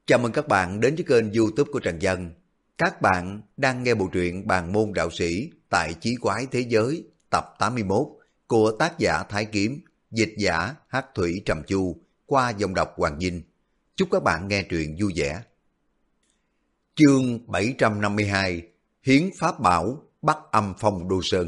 Chào mừng các bạn đến với kênh YouTube của Trần Dân. Các bạn đang nghe bộ truyện Bàn môn đạo sĩ tại Chí Quái Thế Giới tập 81 của tác giả Thái Kiếm, dịch giả Hắc Thủy Trầm Chu qua dòng đọc Hoàng Dinh. Chúc các bạn nghe truyện vui vẻ. Chương 752 Hiến Pháp Bảo Bắt Âm Phong Đô Sơn.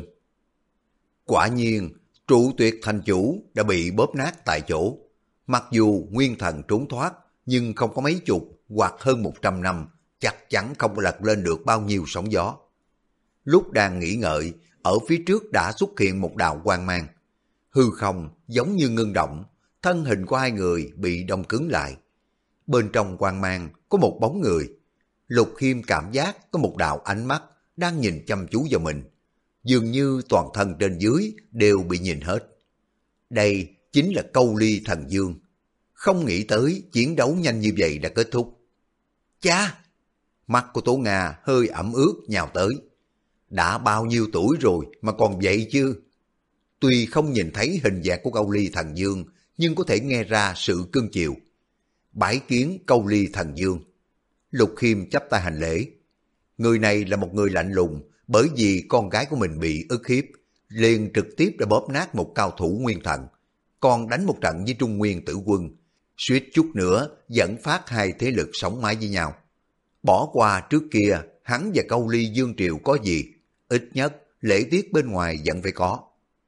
Quả nhiên, trụ tuyệt thành chủ đã bị bóp nát tại chỗ. Mặc dù nguyên thần trốn thoát, nhưng không có mấy chục hoặc hơn 100 năm, chắc chắn không có lật lên được bao nhiêu sóng gió. Lúc đang nghĩ ngợi, ở phía trước đã xuất hiện một đạo quang mang. Hư không giống như ngưng động, thân hình của hai người bị đông cứng lại. Bên trong quang mang có một bóng người. Lục Khiêm cảm giác có một đạo ánh mắt đang nhìn chăm chú vào mình. Dường như toàn thân trên dưới đều bị nhìn hết. Đây chính là Câu Ly Thần Dương. Không nghĩ tới chiến đấu nhanh như vậy đã kết thúc. Cha! Mắt của Tố Nga hơi ẩm ướt nhào tới. Đã bao nhiêu tuổi rồi mà còn vậy chứ? Tuy không nhìn thấy hình dạng của Câu Ly Thần Dương, nhưng có thể nghe ra sự cương chiều. Bái kiến Câu Ly Thần Dương. Lục Khiêm chắp tay hành lễ. Người này là một người lạnh lùng, bởi vì con gái của mình bị ức hiếp, liền trực tiếp đã bóp nát một cao thủ nguyên thần, còn đánh một trận với Trung Nguyên Tử Quân, suýt chút nữa dẫn phát hai thế lực sống mái với nhau. Bỏ qua trước kia, hắn và Câu Ly Dương Triều có gì, ít nhất lễ tiết bên ngoài vẫn phải có.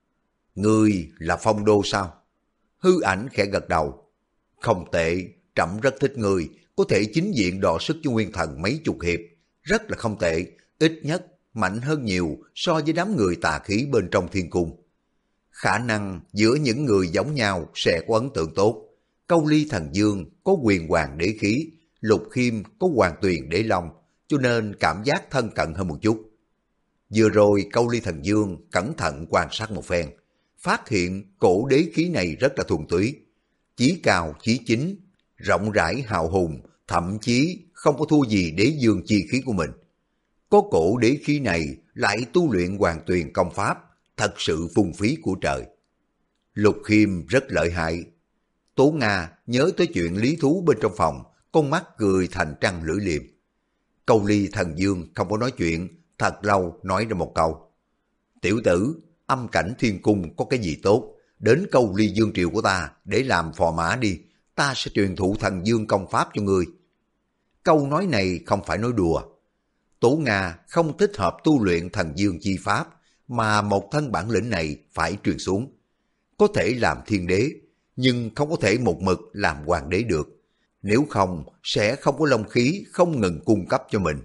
Ngươi là Phong Đô sao? Hư Ảnh khẽ gật đầu. Không tệ, trẫm rất thích ngươi, có thể chính diện đọ sức cho nguyên thần mấy chục hiệp, rất là không tệ, ít nhất mạnh hơn nhiều so với đám người tà khí bên trong thiên cung. Khả năng giữa những người giống nhau sẽ có ấn tượng tốt. Câu Ly Thần Dương có quyền hoàng đế khí, Lục Khiêm có hoàng tuyền đế long, cho nên cảm giác thân cận hơn một chút. Vừa rồi Câu Ly Thần Dương cẩn thận quan sát một phen, phát hiện cổ đế khí này rất là thuần túy, chí cao chí chính, rộng rãi hào hùng, thậm chí không có thua gì đế dương chi khí của mình. Có cổ đế khí này lại tu luyện hoàng tuyền công pháp, thật sự phung phí của trời. Lục Khiêm rất lợi hại. Tố Nga nhớ tới chuyện lý thú bên trong phòng, con mắt cười thành trăng lưỡi liềm. Câu Ly Thần Dương không có nói chuyện, thật lâu nói ra một câu. Tiểu tử, âm cảnh thiên cung có cái gì tốt, đến Câu Ly Dương Triều của ta để làm phò mã đi, ta sẽ truyền thụ Thần Dương công pháp cho ngươi. Câu nói này không phải nói đùa. Tố Nga không thích hợp tu luyện Thần Dương chi pháp, mà một thân bản lĩnh này phải truyền xuống. Có thể làm thiên đế, nhưng không có thể một mực làm hoàng đế được. Nếu không, sẽ không có long khí không ngừng cung cấp cho mình.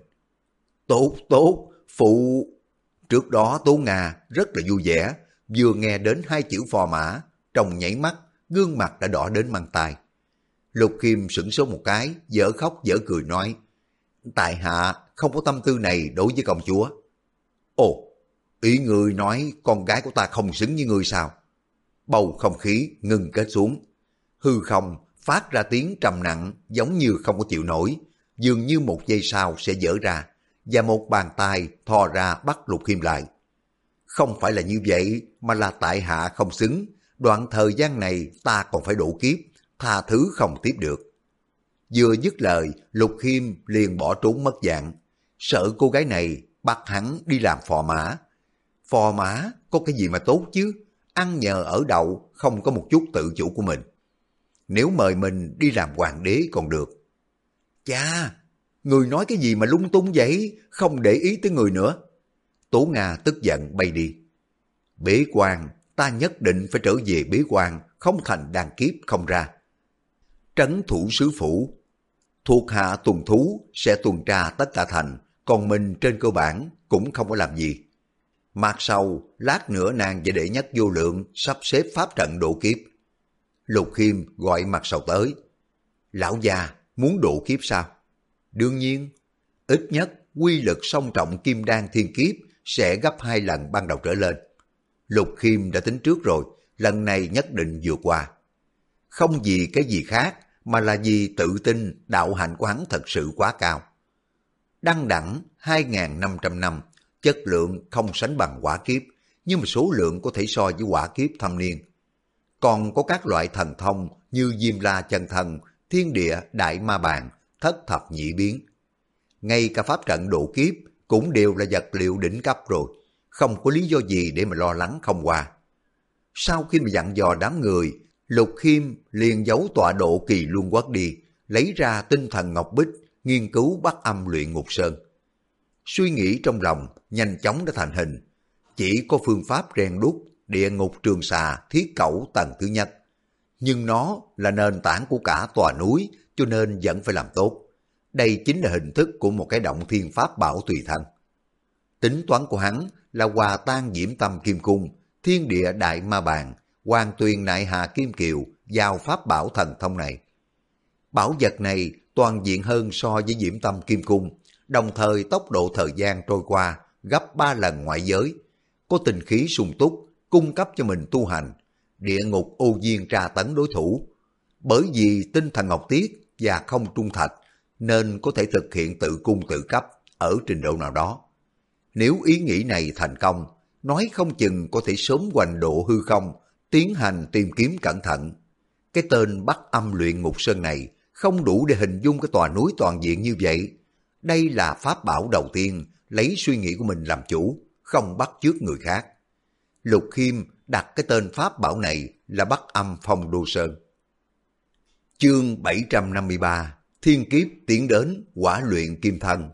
Tốt, phụ... Trước đó Tố Nga rất là vui vẻ, vừa nghe đến hai chữ phò mã, trong nhảy mắt, gương mặt đã đỏ đến mang tai. Lục Khiêm sửng sốt một cái, dở khóc dở cười nói, tại hạ không có tâm tư này đối với công chúa. Ồ, ý ngươi nói con gái của ta không xứng với ngươi sao? Bầu không khí ngừng kết xuống. Hư không phát ra tiếng trầm nặng giống như không có chịu nổi, dường như một giây sau sẽ vỡ ra, và một bàn tay thò ra bắt Lục Khiêm lại. Không phải là như vậy, mà là tại hạ không xứng, đoạn thời gian này ta còn phải độ kiếp, tha thứ không tiếp được. Vừa dứt lời, Lục Khiêm liền bỏ trốn mất dạng, sợ cô gái này bắt hắn đi làm phò mã. Phò mã có cái gì mà tốt chứ, ăn nhờ ở đậu, không có một chút tự chủ của mình. Nếu mời mình đi làm hoàng đế còn được. Cha, người nói cái gì mà lung tung vậy, không để ý tới người nữa. Tố Nga tức giận bay đi. Bế quan, ta nhất định phải trở về bế quan, không thành đàn kiếp không ra. Trấn thủ sứ phủ, thuộc hạ tuần thú sẽ tuần tra tất cả thành, còn mình trên cơ bản cũng không có làm gì. Mặt sau, lát nữa nàng và đệ nhất vô lượng sắp xếp pháp trận độ kiếp. Lục Khiêm gọi Mặt Sầu tới. Lão già, muốn độ kiếp sao? Đương nhiên, ít nhất quy lực song trọng kim đan thiên kiếp sẽ gấp 2 lần ban đầu trở lên. Lục Khiêm đã tính trước rồi, lần này nhất định vượt qua. Không vì cái gì khác, mà là vì tự tin đạo hạnh của hắn thật sự quá cao. Đăng đẳng 2.500 năm, chất lượng không sánh bằng quả kiếp, nhưng mà số lượng có thể so với quả kiếp thâm niên. Còn có các loại thần thông như Diêm La Chân Thân, Thiên Địa Đại Ma Bàn, thất thập nhị biến. Ngay cả pháp trận độ kiếp cũng đều là vật liệu đỉnh cấp rồi, không có lý do gì để mà lo lắng không qua. Sau khi mà dặn dò đám người, Lục Khiêm liền giấu tọa độ Kỳ Luân Quốc đi, lấy ra tinh thần ngọc bích, nghiên cứu Bắc Âm Luyện Ngục Sơn. Suy nghĩ trong lòng nhanh chóng đã thành hình, chỉ có phương pháp rèn đúc Địa Ngục Trường Xà Thiết Cẩu tầng thứ nhất. Nhưng nó là nền tảng của cả tòa núi, cho nên vẫn phải làm tốt. Đây chính là hình thức của một cái động thiên pháp bảo tùy thân. Tính toán của hắn là hòa tan diễm tâm kim cung, thiên địa đại ma bàn, hoàng tuyền nại hà kim kiều vào pháp bảo thần thông này. Bảo vật này toàn diện hơn so với diễm tâm kim cung, đồng thời tốc độ thời gian trôi qua gấp 3 lần ngoại giới, có tinh khí sung túc, cung cấp cho mình tu hành, địa ngục ô diên tra tấn đối thủ. Bởi vì tinh thần ngọc tiết và không trung thạch nên có thể thực hiện tự cung tự cấp ở trình độ nào đó. Nếu ý nghĩ này thành công, nói không chừng có thể sớm hoành độ hư không, tiến hành tìm kiếm cẩn thận. Cái tên Bắc Âm Luyện Ngục Sơn này không đủ để hình dung cái tòa núi toàn diện như vậy. Đây là pháp bảo đầu tiên lấy suy nghĩ của mình làm chủ, không bắt chước người khác. Lục Khiêm đặt cái tên pháp bảo này là Bắc Âm Phong Đô Sơn. Chương 753 Thiên kiếp tiến đến quả luyện kim thân.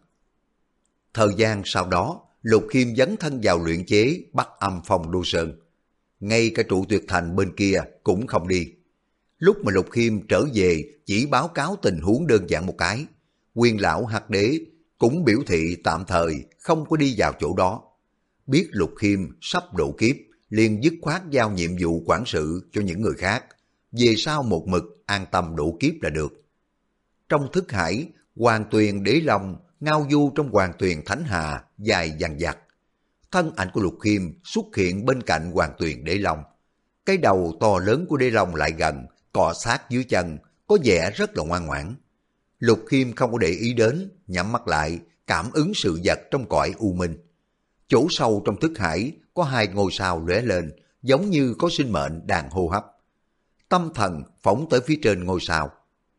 Thời gian sau đó, Lục Khiêm dấn thân vào luyện chế Bắc Âm Phong Đô Sơn. Ngay cả trụ tuyệt thành bên kia cũng không đi. Lúc mà Lục Khiêm trở về chỉ báo cáo tình huống đơn giản một cái, Quyền lão Hắc Đế cũng biểu thị tạm thời không có đi vào chỗ đó. Biết Lục Khiêm sắp độ kiếp, liền dứt khoát giao nhiệm vụ quản sự cho những người khác, về sau một mực an tâm độ kiếp là được. Trong thức hải, Hoàng Tuyền Đế Long ngao du trong Hoàng Tuyền Thánh Hà dài dằng dặc. Thân ảnh của Lục Khiêm xuất hiện bên cạnh Hoàng Tuyền Đế Long. Cái đầu to lớn của Đế Long lại gần, cọ sát dưới chân, có vẻ rất là ngoan ngoãn. Lục Khiêm không có để ý đến, nhắm mắt lại, cảm ứng sự vật trong cõi u minh. Chỗ sâu trong thức hải có 2 ngôi sao lóe lên, giống như có sinh mệnh đang hô hấp. Tâm thần phóng tới phía trên ngôi sao.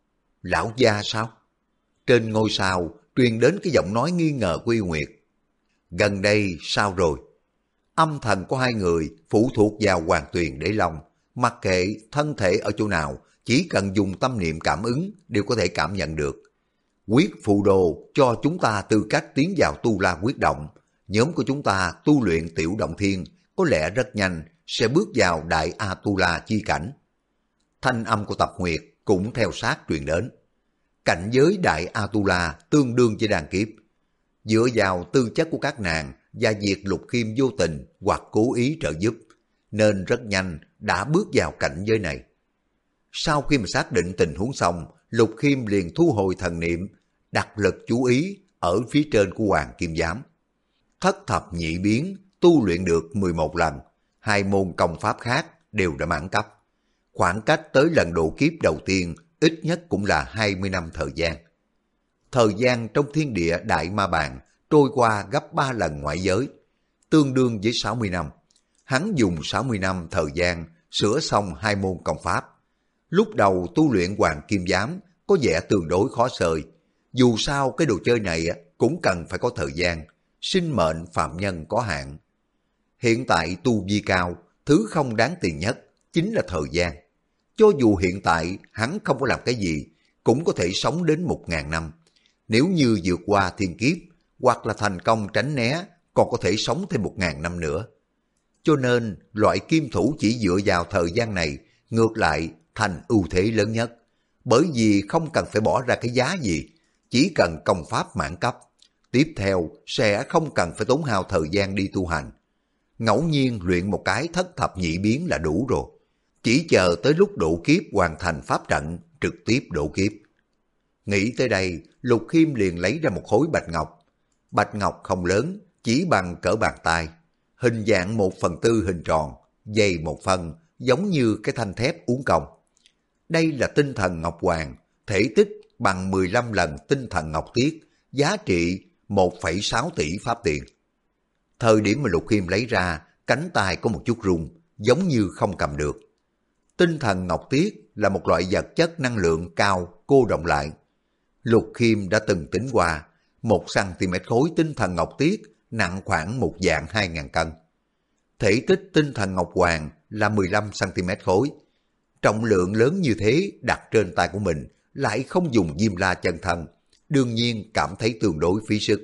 Lão gia sao? Trên ngôi sao truyền đến cái giọng nói nghi ngờ của Yêu Nguyệt. Gần đây sao rồi? Âm thần của 2 người phụ thuộc vào Hoàng Tuyền Đế Long, mặc kệ thân thể ở chỗ nào, chỉ cần dùng tâm niệm cảm ứng đều có thể cảm nhận được. Quyết phù đồ cho chúng ta tư cách tiến vào tu la quyết động. Nhóm của chúng ta tu luyện tiểu động thiên có lẽ rất nhanh sẽ bước vào đại A-tu-la chi cảnh. Thanh âm của Tập Nguyệt cũng theo sát truyền đến. Cảnh giới đại A-tu-la tương đương với đàn kiếp. Dựa vào tư chất của các nàng và việc Lục Khiêm vô tình hoặc cố ý trợ giúp, nên rất nhanh đã bước vào cảnh giới này. Sau khi mà xác định tình huống xong, Lục Khiêm liền thu hồi thần niệm, đặt lực chú ý ở phía trên của Hoàng Kim Giám. Thất thập nhị biến tu luyện được 11 lần, 2 môn công pháp khác đều đã mãn cấp. Khoảng cách tới lần độ kiếp đầu tiên ít nhất cũng là 20 năm thời gian. Thời gian trong thiên địa đại ma bàn trôi qua gấp 3 lần ngoại giới, tương đương với 60 năm. Hắn dùng 60 năm thời gian sửa xong 2 môn công pháp. Lúc đầu tu luyện Hoàng Kim Giám có vẻ tương đối khó sơi. Dù sao cái đồ chơi này cũng cần phải có thời gian, sinh mệnh phạm nhân có hạn. Hiện tại tu vi cao, thứ không đáng tiền nhất chính là thời gian. Cho dù hiện tại hắn không có làm cái gì, cũng có thể sống đến 1000 năm. Nếu như vượt qua thiên kiếp, hoặc là thành công tránh né, còn có thể sống thêm 1000 năm nữa. Cho nên, loại kim thủ chỉ dựa vào thời gian này, ngược lại thành ưu thế lớn nhất. Bởi vì không cần phải bỏ ra cái giá gì, chỉ cần công pháp mãn cấp. Tiếp theo sẽ không cần phải tốn hao thời gian đi tu hành. Ngẫu nhiên luyện một cái thất thập nhị biến là đủ rồi. Chỉ chờ tới lúc độ kiếp hoàn thành pháp trận, trực tiếp độ kiếp. Nghĩ tới đây, Lục Khiêm liền lấy ra một khối bạch ngọc. Bạch ngọc không lớn, chỉ bằng cỡ bàn tay. Hình dạng 1/4 hình tròn, dày 1 phân, giống như cái thanh thép uốn cong. Đây là tinh thần ngọc hoàng, thể tích bằng 15 lần tinh thần ngọc tiết, giá trị 1,6 tỷ pháp tiền. Thời điểm mà Lục Khiêm lấy ra, cánh tay có một chút rung, giống như không cầm được. Tinh thần ngọc tiết là một loại vật chất năng lượng cao cô động lại. Lục Khiêm đã từng tính qua, 1 cm khối tinh thần ngọc tiết nặng khoảng 1.200.000 cân. Thể tích tinh thần ngọc hoàng là 15 cm khối. Trọng lượng lớn như thế đặt trên tay của mình lại không dùng diêm la chân thân, đương nhiên cảm thấy tương đối phí sức.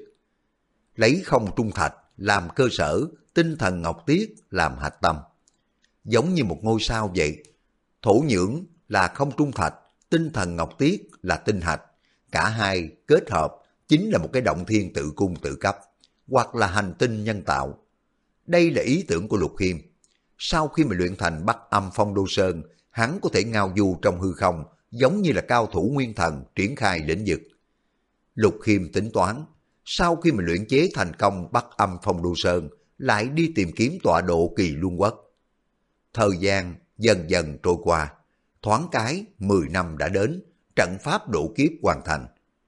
Lấy không trung thạch làm cơ sở, tinh thần ngọc tiết làm hạch tâm. Giống như một ngôi sao vậy, thổ nhưỡng là không trung thạch, tinh thần ngọc tiết là tinh hạch. Cả hai kết hợp chính là một cái động thiên tự cung tự cấp, hoặc là hành tinh nhân tạo. Đây là ý tưởng của Lục Khiêm. Sau khi mà luyện thành Bắc Âm Phong Đô Sơn, hắn có thể ngao du trong hư không, giống như là cao thủ nguyên thần triển khai lĩnh vực. Lục Khiêm tính toán, sau khi mà luyện chế thành công Bắc Âm Phong Đô Sơn, lại đi tìm kiếm tọa độ Kỳ Luân Quốc. Thời gian dần dần trôi qua, thoáng cái 10 năm đã đến, trận pháp độ kiếp hoàn thành.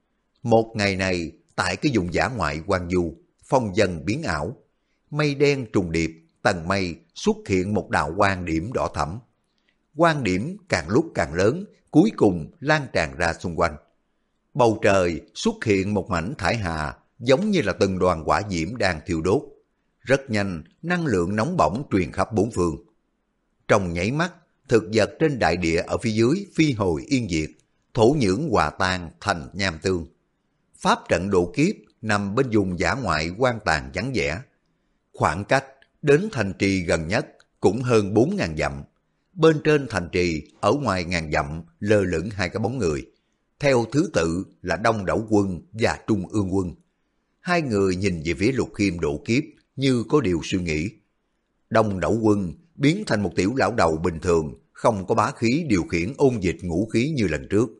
Một ngày này, tại cái vùng dã ngoại hoang vu, phong dần biến ảo, mây đen trùng điệp, tầng mây xuất hiện một đạo quang điểm đỏ thẫm. Quang điểm càng lúc càng lớn, cuối cùng lan tràn ra xung quanh. Bầu trời xuất hiện một mảnh thải hà, giống như là từng đoàn hỏa diễm đang thiêu đốt. Rất nhanh, năng lượng nóng bỏng truyền khắp bốn phương. Trong nháy mắt, thực vật trên đại địa ở phía dưới phi hồi yên diệt, thổ nhưỡng hòa tan thành nham tương. Pháp trận độ kiếp nằm bên vùng dã ngoại hoang tàn vắng vẻ. Khoảng cách đến thành trì gần nhất cũng hơn 4.000 dặm. Bên trên thành trì, ở ngoài ngàn dặm lơ lửng hai cái bóng người. Theo thứ tự là Đông Đẩu Quân và Trung Ương Quân. Hai người nhìn về phía Lục Khiêm độ kiếp như có điều suy nghĩ. Đông Đẩu Quân biến thành một tiểu lão đầu bình thường, không có bá khí điều khiển ôn dịch ngũ khí như lần trước.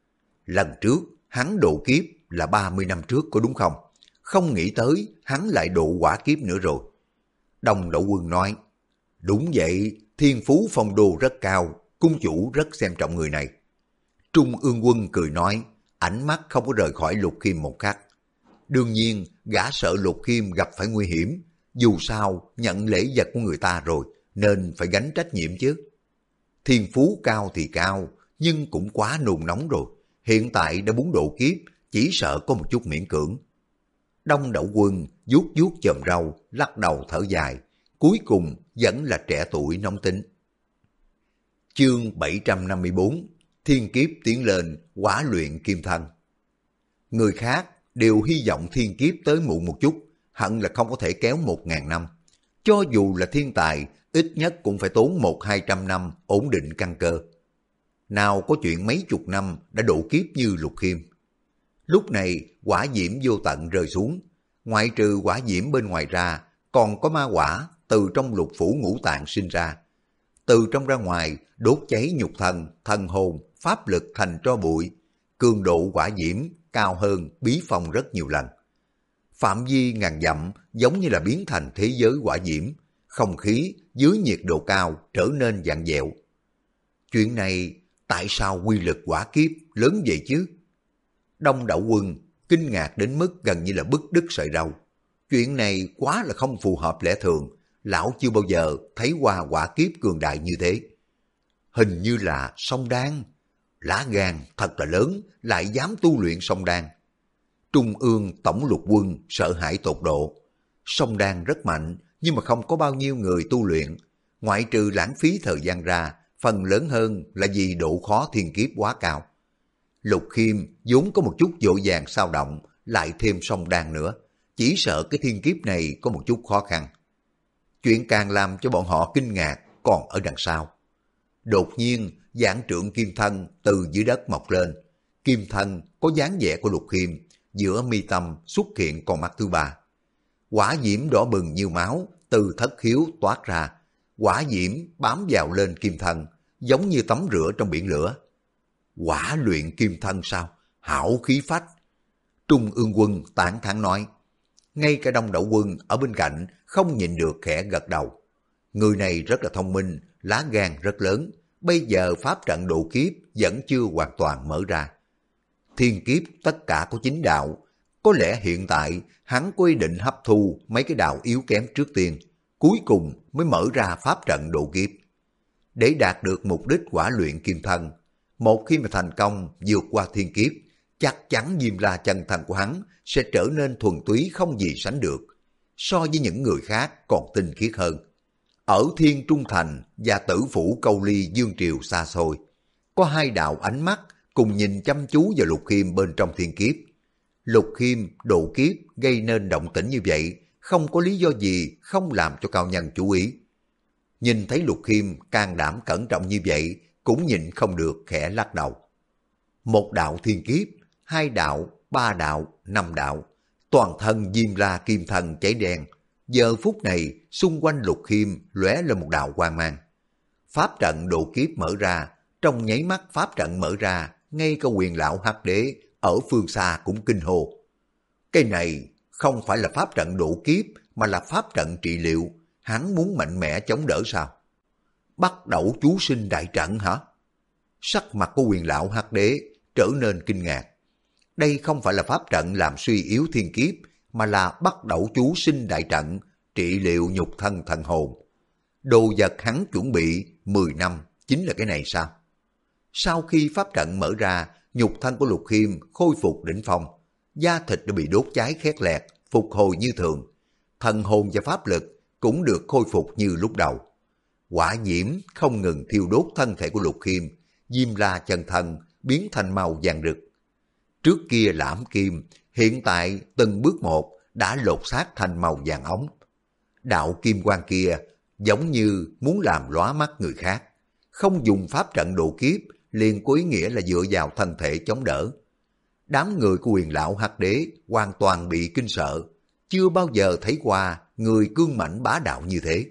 Lần trước, hắn độ kiếp là 30 năm trước có đúng không? Không nghĩ tới hắn lại độ quả kiếp nữa rồi. Đông Đẩu Quân nói, đúng vậy, thiên phú phong đô rất cao, cung chủ rất xem trọng người này. Trung Ương Quân cười nói, ánh mắt không có rời khỏi Lục Khiêm một khắc. Đương nhiên, gã sợ Lục Khiêm gặp phải nguy hiểm, dù sao nhận lễ vật của người ta rồi, nên phải gánh trách nhiệm chứ. Thiên phú cao thì cao, nhưng cũng quá nôn nóng rồi. Hiện tại đã muốn độ kiếp, chỉ sợ có một chút miễn cưỡng. Đông Đẩu Quân vuốt vuốt chòm râu, lắc đầu thở dài, cuối cùng vẫn là trẻ tuổi nóng tính. Chương 754, Thiên kiếp tiến lên, quả luyện kim thân. Người khác đều hy vọng thiên kiếp tới muộn một chút, hận là không có thể kéo 1.000 năm. Cho dù là thiên tài, ít nhất cũng phải tốn 100-200 năm ổn định căn cơ. Nào có chuyện mấy chục năm đã độ kiếp như Lục Khiêm. Lúc này hỏa diễm vô tận rơi xuống, ngoại trừ hỏa diễm bên ngoài ra, còn có ma hỏa từ trong lục phủ ngũ tạng sinh ra. Từ trong ra ngoài đốt cháy nhục thân, thân hồn, pháp lực thành tro bụi. Cường độ hỏa diễm cao hơn bí phong rất nhiều lần. Phạm vi ngàn dặm giống như là biến thành thế giới hỏa diễm, không khí dưới nhiệt độ cao trở nên vặn vẹo. Chuyện này tại sao quy lực hỏa kiếp lớn vậy chứ? Đông Đẩu Quân kinh ngạc đến mức gần như là bứt đứt sợi râu. Chuyện này quá là không phù hợp lẽ thường, lão chưa bao giờ thấy qua hỏa kiếp cường đại như thế. Hình như là song đan, lá gan thật là lớn, lại dám tu luyện song đan. Trung ương tổng lục quân sợ hãi tột độ. Song đan rất mạnh, nhưng mà không có bao nhiêu người tu luyện. Ngoại trừ lãng phí thời gian ra, phần lớn hơn là vì độ khó thiên kiếp quá cao. Lục Khiêm vốn có một chút vội vàng sao động, lại thêm song đan nữa. Chỉ sợ cái thiên kiếp này có một chút khó khăn. Chuyện càng làm cho bọn họ kinh ngạc còn ở đằng sau. Đột nhiên, giảng trượng kim thân từ dưới đất mọc lên. Kim thân có dáng vẻ của Lục Khiêm, giữa mi tâm xuất hiện con mắt thứ ba. Hỏa diễm đỏ bừng như máu từ thất khiếu toát ra. Hỏa diễm bám vào lên kim thân, giống như tắm rửa trong biển lửa. Quả luyện kim thân sao? Hảo khí phách. Trung Ương Quân tán thán nói. Ngay cả Đông Đẩu Quân ở bên cạnh không nhịn được khẽ gật đầu. Người này rất là thông minh, lá gan rất lớn. Bây giờ pháp trận độ kiếp vẫn chưa hoàn toàn mở ra. Thiên kiếp tất cả có 9 đạo. Có lẽ hiện tại hắn có ý định hấp thu mấy cái đạo yếu kém trước tiên, cuối cùng mới mở ra pháp trận độ kiếp. Để đạt được mục đích quả luyện kim thân, một khi mà thành công vượt qua thiên kiếp, chắc chắn Diêm La chân thân của hắn sẽ trở nên thuần túy không gì sánh được, so với những người khác còn tinh khiết hơn. Ở Thiên Trung Thành và Tử Phủ Câu Ly Dương Triều xa xôi, có hai đạo ánh mắt cùng nhìn chăm chú vào Lục Khiêm bên trong thiên kiếp. Lục Khiêm độ kiếp gây nên động tĩnh như vậy, không có lý do gì không làm cho cao nhân chú ý. Nhìn thấy Lục Khiêm can đảm cẩn trọng như vậy, cũng nhịn không được khẽ lắc đầu. Một đạo thiên kiếp, hai đạo, ba đạo, năm đạo, toàn thân Diêm La kim thần cháy đen. Giờ phút này, xung quanh Lục Khiêm lóe lên một đạo quang mang. Pháp trận độ kiếp mở ra, trong nháy mắt pháp trận mở ra, ngay cả Quyền lão Hắc Đế ở phương xa cũng kinh hô. Cái này không phải là pháp trận độ kiếp, mà là pháp trận trị liệu, hắn muốn mạnh mẽ chống đỡ sao? Bắt đầu chú sinh đại trận hả? Sắc mặt của Quyền lão Hắc Đế trở nên kinh ngạc. Đây không phải là pháp trận làm suy yếu thiên kiếp, mà là bắt đầu chú sinh đại trận, trị liệu nhục thân thần hồn. Đồ vật hắn chuẩn bị 10 năm chính là cái này sao? Sau khi pháp trận mở ra, nhục thân của Lục Khiêm khôi phục đỉnh phong, da thịt đã bị đốt cháy khét lẹt, phục hồi như thường. Thần hồn và pháp lực cũng được khôi phục như lúc đầu. Hỏa diễm không ngừng thiêu đốt thân thể của Lục Khiêm, Diêm La chân thân biến thành màu vàng rực. Trước kia là ám kim, hiện tại từng bước một đã lột xác thành màu vàng ống. Đạo kim quang kia giống như muốn làm lóa mắt người khác, không dùng pháp trận độ kiếp liền có ý nghĩa là dựa vào thân thể chống đỡ. Đám người của Quyền lão Hắc Đế hoàn toàn bị kinh sợ, chưa bao giờ thấy qua người cương mãnh bá đạo như thế.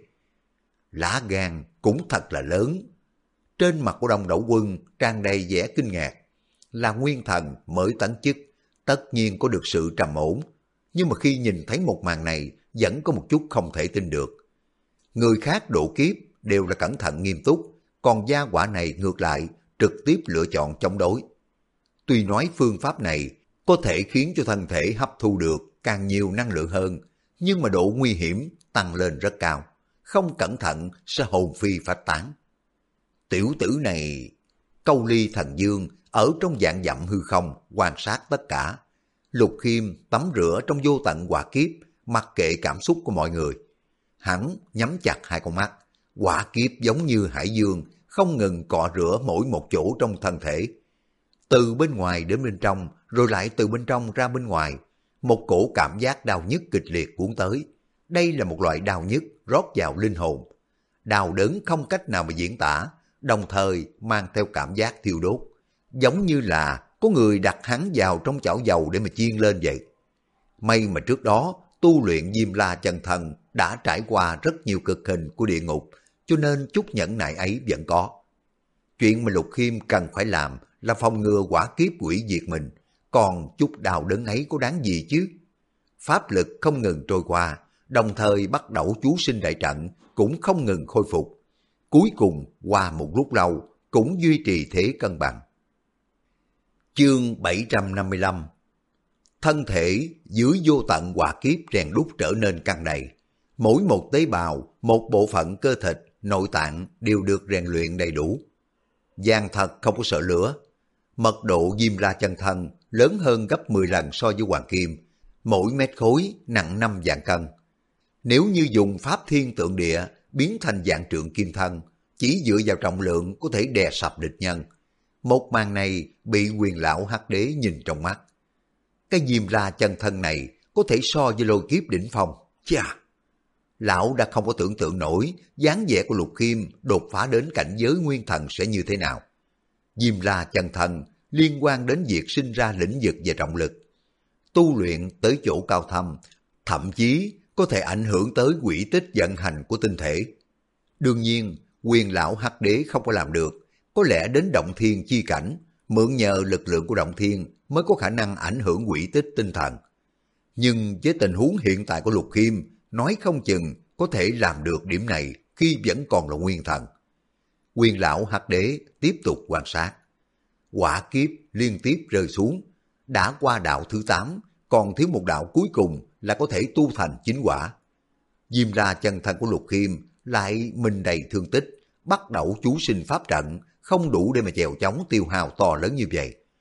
Lá gan cũng thật là lớn. Trên mặt của Đông Đẩu Quân tràn đầy vẻ kinh ngạc. Là nguyên thần mới tấn chức, tất nhiên có được sự trầm ổn, nhưng mà khi nhìn thấy một màn này vẫn có một chút không thể tin được. Người khác độ kiếp đều là cẩn thận nghiêm túc, còn gia hỏa này ngược lại trực tiếp lựa chọn chống đối. Tuy nói phương pháp này có thể khiến cho thân thể hấp thu được càng nhiều năng lượng hơn, nhưng mà độ nguy hiểm tăng lên rất cao, không cẩn thận sẽ hồn phi phách tán. Tiểu tử này, Câu Ly Thần Dương ở trong vạn dặm hư không quan sát tất cả. Lục Khiêm tắm rửa trong vô tận hỏa kiếp, mặc kệ cảm xúc của mọi người. Hắn nhắm chặt hai con mắt, hỏa kiếp giống như hải dương, không ngừng cọ rửa mỗi một chỗ trong thân thể. Từ bên ngoài đến bên trong, rồi lại từ bên trong ra bên ngoài, một cổ cảm giác đau nhức kịch liệt cuốn tới. Đây là một loại đau nhức rót vào linh hồn. Đau đớn không cách nào mà diễn tả, đồng thời mang theo cảm giác thiêu đốt. Giống như là có người đặt hắn vào trong chảo dầu để mà chiên lên vậy. May mà trước đó tu luyện Diêm La chân thân đã trải qua rất nhiều cực hình của địa ngục, cho nên chút nhẫn nại ấy vẫn có. Chuyện mà Lục Khiêm cần phải làm là phòng ngừa hỏa kiếp hủy diệt mình, còn chút đau đớn ấy có đáng gì chứ? Pháp lực không ngừng trôi qua, đồng thời bắt đầu chú sinh đại trận cũng không ngừng khôi phục. Cuối cùng qua một lúc lâu cũng duy trì thế cân bằng. Chương 755. Thân thể dưới vô tận hỏa kiếp rèn đúc trở nên căng đầy. Mỗi một tế bào, một bộ phận cơ thịt, nội tạng đều được rèn luyện đầy đủ. Giang thật không có sợ lửa. Mật độ Diêm La chân thân lớn hơn gấp 10 lần so với hoàng kim. Mỗi mét khối nặng 5 vạn cân. Nếu như dùng pháp thiên tượng địa biến thành vạn trượng kim thân, chỉ dựa vào trọng lượng có thể đè sập địch nhân. Một màn này bị Quyền lão Hắc Đế nhìn trong mắt. Cái Diêm La chân thân này có thể so với Lôi Kiếp đỉnh phong. Chà! Lão đã không có tưởng tượng nổi dáng vẻ của Lục Khiêm đột phá đến cảnh giới nguyên thần sẽ như thế nào. Diêm La chân thân liên quan đến việc sinh ra lĩnh vực và trọng lực. Tu luyện tới chỗ cao thâm, thậm chí có thể ảnh hưởng tới quỹ tích vận hành của tinh thể. Đương nhiên, Quyền lão Hắc Đế không có làm được, có lẽ đến động thiên chi cảnh, mượn nhờ lực lượng của động thiên mới có khả năng ảnh hưởng quỹ tích tinh thần. Nhưng với tình huống hiện tại của Lục Khiêm, nói không chừng có thể làm được điểm này khi vẫn còn là nguyên thần. Quyền lão Hắc Đế tiếp tục quan sát. Hỏa kiếp liên tiếp rơi xuống, đã qua đạo thứ 8, còn thiếu một đạo cuối cùng là có thể tu thành chính quả. Diêm La chân thân của Lục Khiêm lại mình đầy thương tích, bắt đầu chú sinh pháp trận, không đủ để mà chèo chống tiêu hao to lớn như vậy.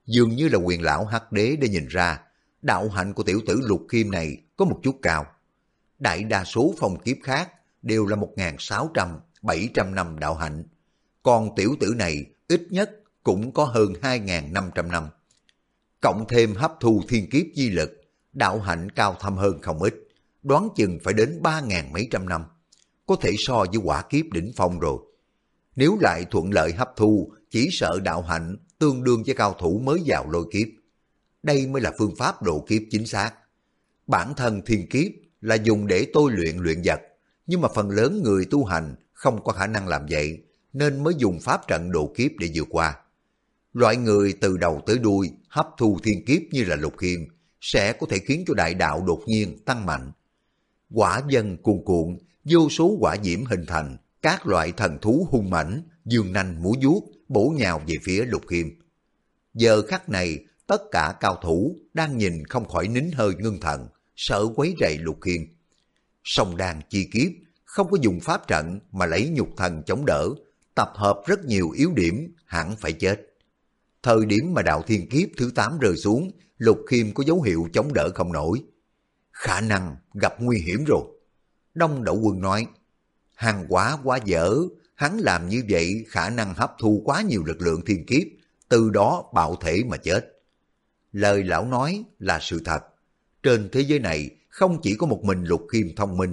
Dường như là quyền lão hắc đế đã nhìn ra, đạo hạnh của tiểu tử Lục Khiêm này có một chút cao. Đại đa số phong kiếp khác đều là 1.600, 700 năm đạo hạnh. Còn tiểu tử này ít nhất cũng có hơn 2.500 năm. Cộng thêm hấp thu thiên kiếp di lực, đạo hạnh cao thâm hơn không ít, đoán chừng phải đến 3.000 mấy trăm năm. Có thể so với quả kiếp đỉnh phong rồi. Nếu lại thuận lợi hấp thu, chỉ sợ đạo hạnh tương đương với cao thủ mới vào lôi kiếp. Đây mới là phương pháp độ kiếp chính xác. Bản thân thiên kiếp là dùng để tôi luyện vật, nhưng mà phần lớn người tu hành không có khả năng làm vậy, nên mới dùng pháp trận độ kiếp để vượt qua. Loại người từ đầu tới đuôi hấp thu thiên kiếp như là Lục Khiêm sẽ có thể khiến cho đại đạo đột nhiên tăng mạnh. Quả dân cuồn cuộn, vô số quả diễm hình thành, các loại thần thú hung mãnh, dương nanh múa vuốt bổ nhào về phía Lục Khiêm. Giờ khắc này, tất cả cao thủ đang nhìn không khỏi nín hơi ngưng thần, sợ quấy rầy Lục Khiêm. Song đan chi kiếp, không có dùng pháp trận mà lấy nhục thần chống đỡ, tập hợp rất nhiều yếu điểm, hẳn phải chết. Thời điểm mà đạo thiên kiếp thứ 8 rơi xuống, Lục Khiêm có dấu hiệu chống đỡ không nổi. Khả năng gặp nguy hiểm rồi. Đông Đậu Quân nói, hàng quá dở, hắn làm như vậy khả năng hấp thu quá nhiều lực lượng thiên kiếp, từ đó bạo thể mà chết. Lời lão nói là sự thật. Trên thế giới này không chỉ có một mình Lục Khiêm thông minh.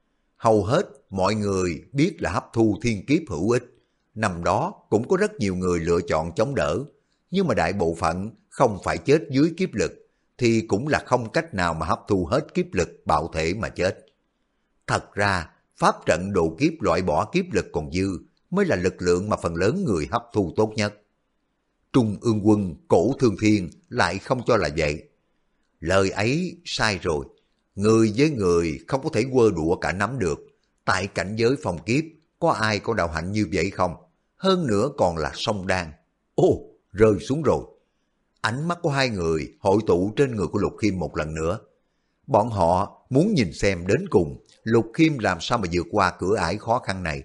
Hầu hết mọi người biết là hấp thu thiên kiếp hữu ích. Năm đó cũng có rất nhiều người lựa chọn chống đỡ. Nhưng mà đại bộ phận không phải chết dưới kiếp lực, thì cũng là không cách nào mà hấp thu hết kiếp lực bạo thể mà chết. Thật ra, pháp trận độ kiếp loại bỏ kiếp lực còn dư mới là lực lượng mà phần lớn người hấp thu tốt nhất. Trung ương quân Cổ Thương Thiên lại không cho là vậy. Lời ấy sai rồi. Người với người không có thể quơ đũa cả nắm được. Tại cảnh giới phong kiếp, có ai có đạo hạnh như vậy không? Hơn nữa còn là song đan. Ô, rơi xuống rồi. Ánh mắt của hai người hội tụ trên người của Lục Khiêm một lần nữa. Bọn họ muốn nhìn xem đến cùng Lục Khiêm làm sao mà vượt qua cửa ải khó khăn này.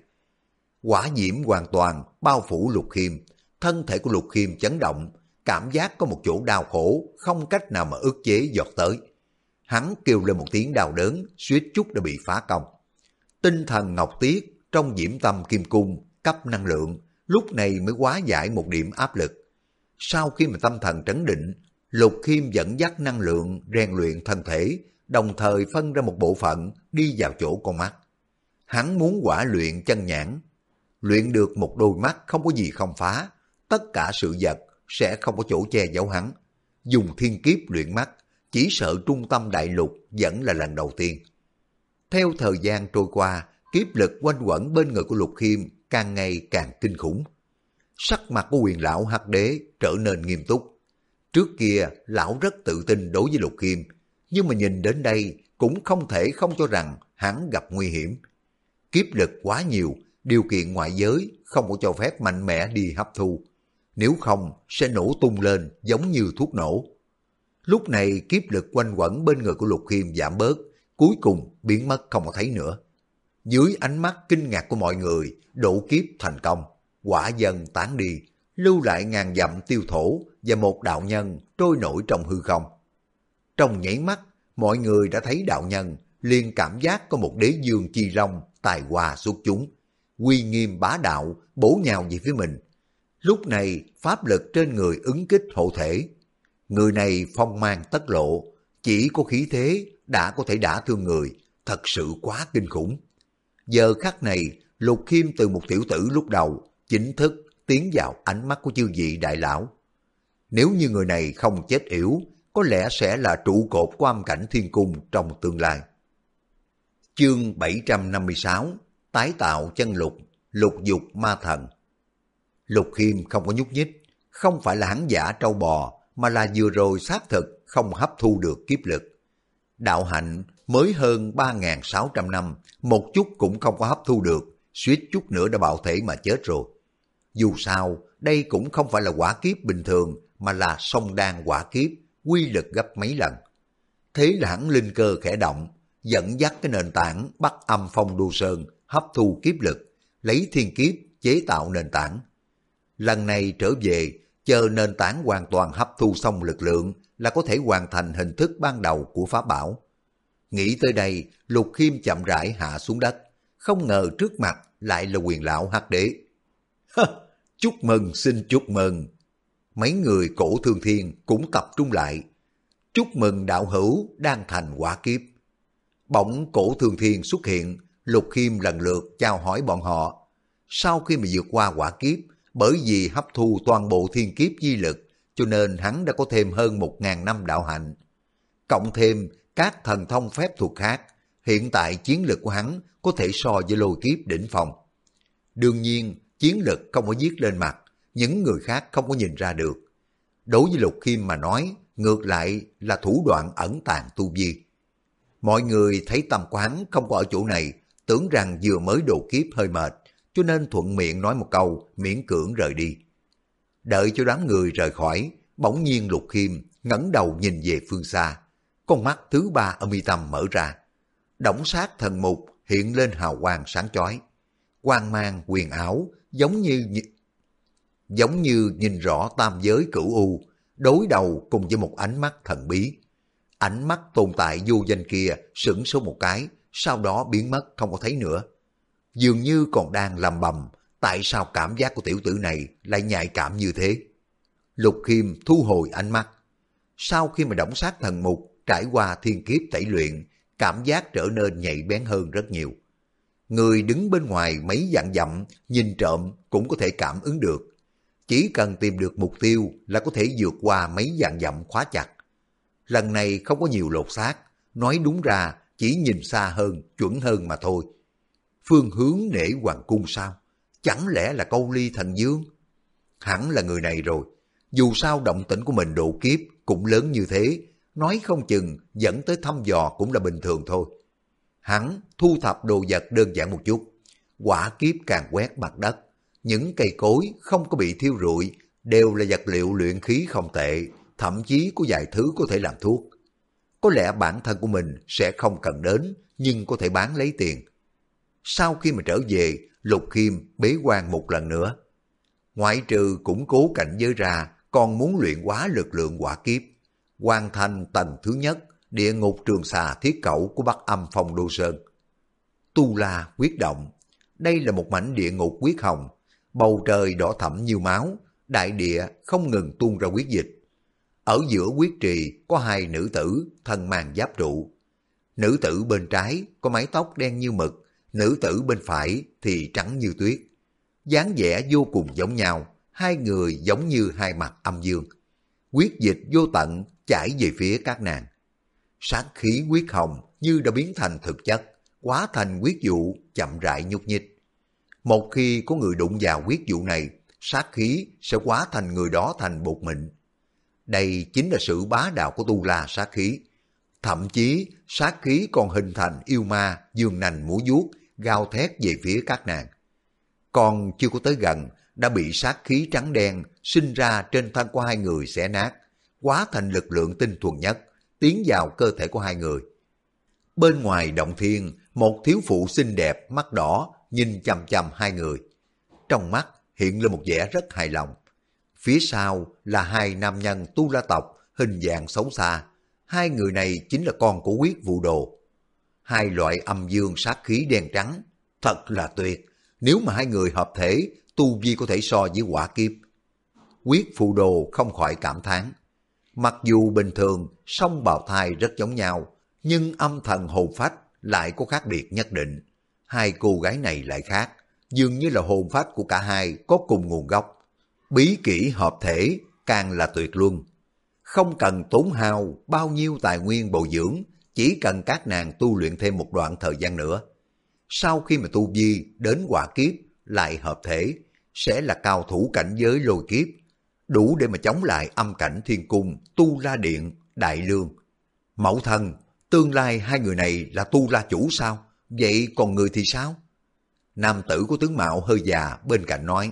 Hỏa diễm hoàn toàn bao phủ Lục Khiêm, thân thể của Lục Khiêm chấn động, cảm giác có một chỗ đau khổ, không cách nào mà ức chế giọt tới. Hắn kêu lên một tiếng đau đớn, suýt chút đã bị phá công. Tinh thần ngọc tiết trong diễm tâm kim cung cấp năng lượng, lúc này mới hóa giải một điểm áp lực. Sau khi mà tâm thần trấn định, Lục Khiêm dẫn dắt năng lượng rèn luyện thân thể, đồng thời phân ra một bộ phận đi vào chỗ con mắt. Hắn muốn quả luyện chân nhãn. Luyện được một đôi mắt không có gì không phá, tất cả sự vật sẽ không có chỗ che giấu hắn. Dùng thiên kiếp luyện mắt, chỉ sợ trung tâm đại lục vẫn là lần đầu tiên. Theo thời gian trôi qua, kiếp lực quanh quẩn bên người của Lục Khiêm càng ngày càng kinh khủng. Sắc mặt của Quyền lão hắc đế trở nên nghiêm túc. Trước kia lão rất tự tin đối với Lục Khiêm, nhưng mà nhìn đến đây cũng không thể không cho rằng hắn gặp nguy hiểm. Kiếp lực quá nhiều, điều kiện ngoại giới không có cho phép mạnh mẽ đi hấp thu. Nếu không sẽ nổ tung lên giống như thuốc nổ. Lúc này kiếp lực quanh quẩn bên người của Lục Khiêm giảm bớt, cuối cùng biến mất không có thấy nữa. Dưới ánh mắt kinh ngạc của mọi người, độ kiếp thành công, quả dần tán đi, lưu lại ngàn dặm tiêu thổ và một đạo nhân trôi nổi trong hư không. Trong nháy mắt, mọi người đã thấy đạo nhân, liền cảm giác có một đế dương chi long tài hoa xuất chúng, uy nghiêm bá đạo bổ nhào về phía mình. Lúc này pháp lực trên người ứng kích hộ thể. Người này phong mang tất lộ, chỉ có khí thế đã có thể đả thương người, thật sự quá kinh khủng. Giờ khắc này, Lục Khiêm từ một tiểu tử lúc đầu chính thức tiến vào ánh mắt của chư vị đại lão. Nếu như người này không chết yểu, có lẽ sẽ là trụ cột của âm cảnh thiên cung trong tương lai. Chương 756 Tái tạo chân lục, lục dục ma thần. Lục Khiêm không có nhúc nhích, không phải là hắn giả trâu bò, mà là vừa rồi xác thực không hấp thu được kiếp lực. Đạo hạnh mới hơn 3.600 năm, một chút cũng không có hấp thu được, suýt chút nữa đã bạo thể mà chết rồi. Dù sao, đây cũng không phải là quả kiếp bình thường, mà là song đan quả kiếp, quy lực gấp mấy lần. Thế là hắn linh cơ khẽ động, dẫn dắt cái nền tảng Bắc Âm Phong Đô Sơn hấp thu kiếp lực, lấy thiên kiếp chế tạo nền tảng. Lần này trở về, chờ nền tảng hoàn toàn hấp thu xong lực lượng là có thể hoàn thành hình thức ban đầu của pháp bảo. Nghĩ tới đây, Lục Khiêm chậm rãi hạ xuống đất, không ngờ trước mặt lại là Quyền lão Hắc Đế. Chúc mừng, xin chúc mừng. Mấy người Cổ Thương Thiên cũng tập trung lại. Chúc mừng đạo hữu đang thành quả kiếp. Bỗng Cổ Thương Thiên xuất hiện, Lục Khiêm lần lượt chào hỏi bọn họ. Sau khi mà vượt qua quả kiếp, bởi vì hấp thu toàn bộ thiên kiếp chi lực, cho nên hắn đã có thêm hơn 1.000 năm đạo hạnh. Cộng thêm các thần thông phép thuật khác, hiện tại chiến lực của hắn có thể so với lôi kiếp đỉnh phong. Đương nhiên, chiến lực không có viết lên mặt, những người khác không có nhìn ra được. Đối với Lục Khiêm mà nói, ngược lại là thủ đoạn ẩn tàng tu vi. Mọi người thấy tâm của hắn không có ở chỗ này, tưởng rằng vừa mới độ kiếp hơi mệt, cho nên thuận miệng nói một câu, miễn cưỡng rời đi. Đợi cho đám người rời khỏi, bỗng nhiên Lục Khiêm ngẩng đầu nhìn về phương xa, con mắt thứ ba ở mi tâm mở ra. Đổng sát thần mục hiện lên hào quang sáng chói, quang mang huyền ảo, giống như nhìn rõ tam giới cửu u, đối đầu cùng với một ánh mắt thần bí. Ánh mắt tồn tại vô danh kia sững sốt một cái, sau đó biến mất không có thấy nữa. Dường như còn đang lầm bầm, tại sao cảm giác của tiểu tử này lại nhạy cảm như thế? Lục Khiêm thu hồi ánh mắt. Sau khi mà đổng sát thần mục trải qua thiên kiếp tẩy luyện, cảm giác trở nên nhạy bén hơn rất nhiều. Người đứng bên ngoài mấy vạn dặm nhìn trộm cũng có thể cảm ứng được. Chỉ cần tìm được mục tiêu là có thể vượt qua mấy vạn dặm khóa chặt. Lần này không có nhiều lột xác, nói đúng ra chỉ nhìn xa hơn, chuẩn hơn mà thôi. Phương hướng Nể Hoàng cung sao? Chẳng lẽ là Câu Ly Thần Dương? Hẳn là người này rồi. Dù sao động tĩnh của mình độ kiếp cũng lớn như thế, nói không chừng dẫn tới thăm dò cũng là bình thường thôi. Hắn thu thập đồ vật đơn giản một chút, quả kiếp càng quét mặt đất. Những cây cối không có bị thiêu rụi đều là vật liệu luyện khí không tệ, thậm chí có vài thứ có thể làm thuốc. Có lẽ bản thân của mình sẽ không cần đến, nhưng có thể bán lấy tiền. Sau khi mà trở về, Lục Khiêm bế quan một lần nữa. Ngoại trừ củng cố cảnh giới ra, còn muốn luyện hóa lực lượng quả kiếp, hoàn thành tầng thứ nhất, địa ngục trường xà thiết cẩu của Bắc Âm Phong Đô Sơn. Tu La quyết động. Đây là một mảnh địa ngục huyết hồng, bầu trời đỏ thẫm như máu, đại địa không ngừng tuôn ra huyết dịch. Ở giữa huyết trì có hai nữ tử thân mang giáp trụ. Nữ tử bên trái có mái tóc đen như mực, nữ tử bên phải thì trắng như tuyết. Dáng vẻ vô cùng giống nhau, hai người giống như hai mặt âm dương. Huyết dịch vô tận chảy về phía các nàng. Sát khí huyết hồng như đã biến thành thực chất, hóa thành huyết vụ chậm rãi nhúc nhích. Một khi có người đụng vào huyết vụ này, sát khí sẽ hóa thành người đó thành bột mịn. Đây chính là sự bá đạo của Tu La sát khí. Thậm chí sát khí còn hình thành yêu ma giương nành múa vuốt, gào thét về phía các nàng. Còn chưa có tới gần, đã bị sát khí trắng đen sinh ra trên thân của hai người xé nát, hóa thành lực lượng tinh thuần nhất, tiến vào cơ thể của hai người. Bên ngoài động thiên, một thiếu phụ xinh đẹp mắt đỏ nhìn chằm chằm hai người. Trong mắt hiện lên một vẻ rất hài lòng. Phía sau là hai nam nhân Tu La tộc hình dạng xấu xa. Hai người này chính là con của Huyết Vụ Đồ. Hai loại âm dương sát khí đen trắng, thật là tuyệt. Nếu mà hai người hợp thể, tu vi có thể so với quả kiếp. Huyết Vụ Đồ không khỏi cảm thán. Mặc dù bình thường song bào thai rất giống nhau, nhưng âm thần hồn phách lại có khác biệt nhất định. Hai cô gái này lại khác, dường như là hồn phách của cả hai có cùng nguồn gốc. Bí kỹ hợp thể càng là tuyệt luân. Không cần tốn hao bao nhiêu tài nguyên bồi dưỡng, chỉ cần các nàng tu luyện thêm một đoạn thời gian nữa. Sau khi mà tu vi đến quả kiếp lại hợp thể, sẽ là cao thủ cảnh giới lôi kiếp, đủ để mà chống lại âm cảnh thiên cung, Tu La Điện, Đại Lương. Mẫu thân, tương lai hai người này là Tu La chủ sao? Vậy còn người thì sao? Nam tử của tướng mạo hơi già bên cạnh nói,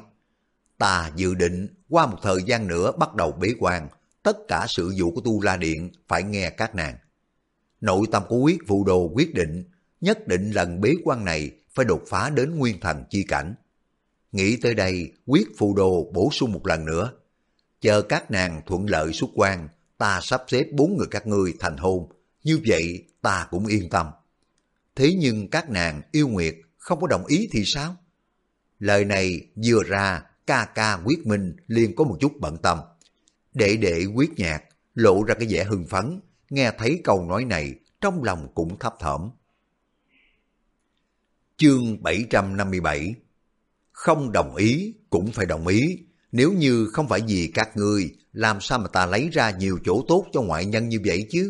ta dự định qua một thời gian nữa bắt đầu bế quan, tất cả sự vụ của Tu La Điện phải nghe các nàng. Nội tâm của Huyết Vụ Đồ quyết định, nhất định lần bế quan này phải đột phá đến nguyên thần chi cảnh. Nghĩ tới đây, Huyết Vụ Đồ bổ sung một lần nữa. Chờ các nàng thuận lợi xuất quan, ta sắp xếp 4 người các ngươi thành hôn, như vậy ta cũng yên tâm. Thế nhưng các nàng yêu Nguyệt không có đồng ý thì sao? Lời này vừa ra, ca ca Quyết Minh liền có một chút bận tâm. Đệ Quyết Nhạc lộ ra cái vẻ hưng phấn, nghe thấy câu nói này, trong lòng cũng thấp thỏm. Chương 757. Không đồng ý cũng phải đồng ý, nếu như không phải vì các ngươi, làm sao mà ta lấy ra nhiều chỗ tốt cho ngoại nhân như vậy chứ?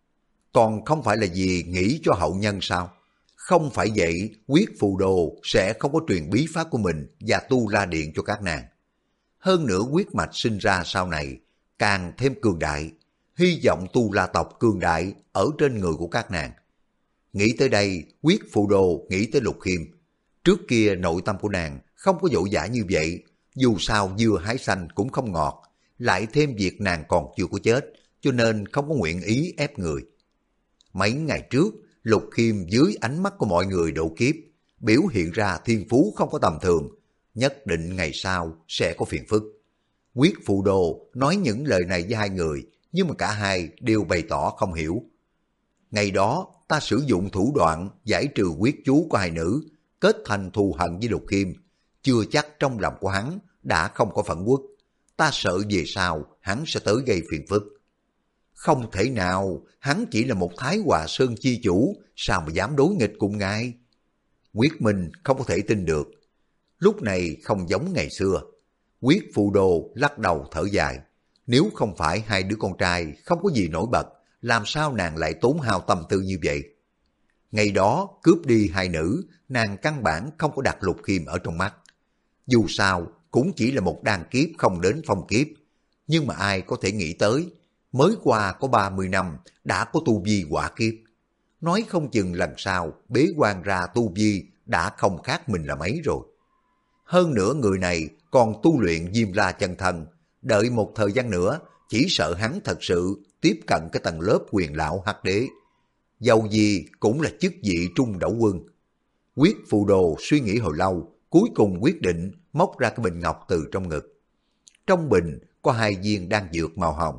Còn không phải là vì nghĩ cho hậu nhân sao? Không phải vậy, Quyết Phù Đồ sẽ không có truyền bí pháp của mình và tu la điện cho các nàng. Hơn nữa huyết mạch sinh ra sau này, càng thêm cường đại, hy vọng tu la tộc cường đại ở trên người của các nàng. Nghĩ tới đây, Quyết Phù Đồ nghĩ tới Lục Khiêm. Trước kia nội tâm của nàng không có dỗ dã như vậy, dù sao dưa hái xanh cũng không ngọt, lại thêm việc nàng còn chưa có chết, cho nên không có nguyện ý ép người. Mấy ngày trước, Lục Khiêm dưới ánh mắt của mọi người độ kiếp, biểu hiện ra thiên phú không có tầm thường, nhất định ngày sau sẽ có phiền phức. Quyết Phù Đồ nói những lời này với hai người, nhưng mà cả hai đều bày tỏ không hiểu. Ngày đó, ta sử dụng thủ đoạn giải trừ quyết chú của hai nữ, kết thành thù hận với Lục Khiêm, chưa chắc trong lòng của hắn đã không có phẫn uất. Ta sợ về sau hắn sẽ tới gây phiền phức. Không thể nào, hắn chỉ là một Thái Hòa Sơn chi chủ, sao mà dám đối nghịch cùng ngài? Quyết Minh không có thể tin được. Lúc này không giống ngày xưa. Quyết Phù Đồ lắc đầu thở dài. Nếu không phải hai đứa con trai không có gì nổi bật, làm sao nàng lại tốn hao tâm tư như vậy? Ngày đó cướp đi hai nữ, nàng căn bản không có đặt Lục Khiêm ở trong mắt. Dù sao cũng chỉ là một đan kiếp không đến phong kiếp. Nhưng mà ai có thể nghĩ tới, mới qua có 30 năm đã có tu vi quả kiếp. Nói không chừng lần sau bế quan ra tu vi đã không khác mình là mấy rồi. Hơn nữa người này còn tu luyện Diêm La chân thân, đợi một thời gian nữa chỉ sợ hắn thật sự tiếp cận cái tầng lớp quyền lão hắc đế. Dầu gì cũng là chức vị trung đẩu quân. Quyết Phù Đồ suy nghĩ hồi lâu, cuối cùng quyết định móc ra cái bình ngọc từ trong ngực. Trong bình có 2 viên đan dược màu hồng.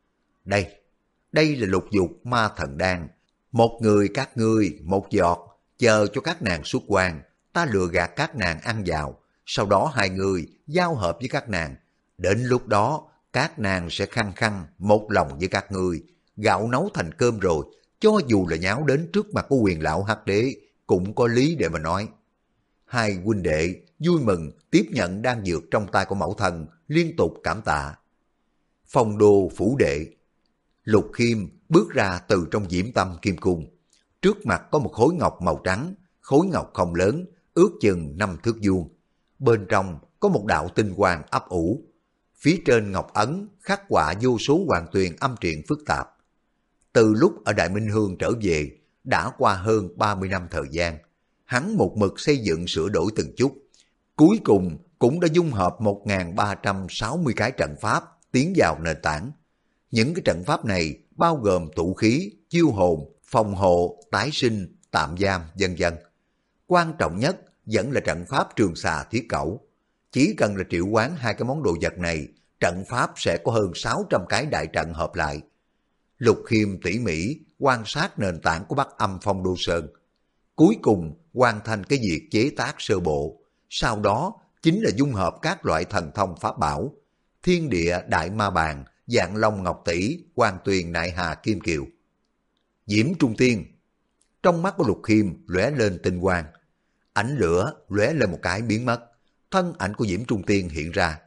Đây là lục dục ma thần đan. Một người các ngươi một giọt, chờ cho các nàng xuất quan, ta lừa gạt các nàng ăn vào, sau đó hai người giao hợp với các nàng. Đến lúc đó, các nàng sẽ khăng khăng một lòng với các ngươi, gạo nấu thành cơm rồi, cho dù là nháo đến trước mặt của quyền lão hắc đế, cũng có lý để mà nói. Hai huynh đệ vui mừng tiếp nhận đan dược trong tay của mẫu thân, liên tục cảm tạ. Phong đô phủ đệ. Lục Khiêm bước ra từ trong diễm tâm kim cung. Trước mặt có một khối ngọc màu trắng, khối ngọc không lớn, ước chừng 5 thước vuông. Bên trong có một đạo tinh quang ấp ủ. Phía trên ngọc ấn khắc họa vô số hoàng tuyền âm truyện phức tạp. Từ lúc ở Đại Minh Hương trở về, đã qua hơn 30 năm thời gian. Hắn một mực xây dựng sửa đổi từng chút. Cuối cùng cũng đã dung hợp 1.360 cái trận pháp tiến vào nền tảng. Những cái trận pháp này bao gồm tụ khí, chiêu hồn, phòng hộ, tái sinh, tạm giam, vân vân. Quan trọng nhất vẫn là trận pháp Trường Xà Thiết Cẩu. Chỉ cần là triệu hoán hai cái món đồ vật này, trận pháp sẽ có hơn 600 cái đại trận hợp lại. Lục Khiêm tỉ mỉ quan sát nền tảng của Bắc Âm Phong Đô Sơn. Cuối cùng hoàn thành cái việc chế tác sơ bộ. Sau đó chính là dung hợp các loại thần thông pháp bảo. Thiên địa đại ma bàn, Vạn Long Ngọc Tỷ, Hoàng Tuyền Nại Hà Kim Kiều. Diễm Trung Tiên. Trong mắt của Lục Khiêm lóe lên tinh quang. Ánh lửa lóe lên một cái biến mất. Thân ảnh của Diễm Trung Tiên hiện ra.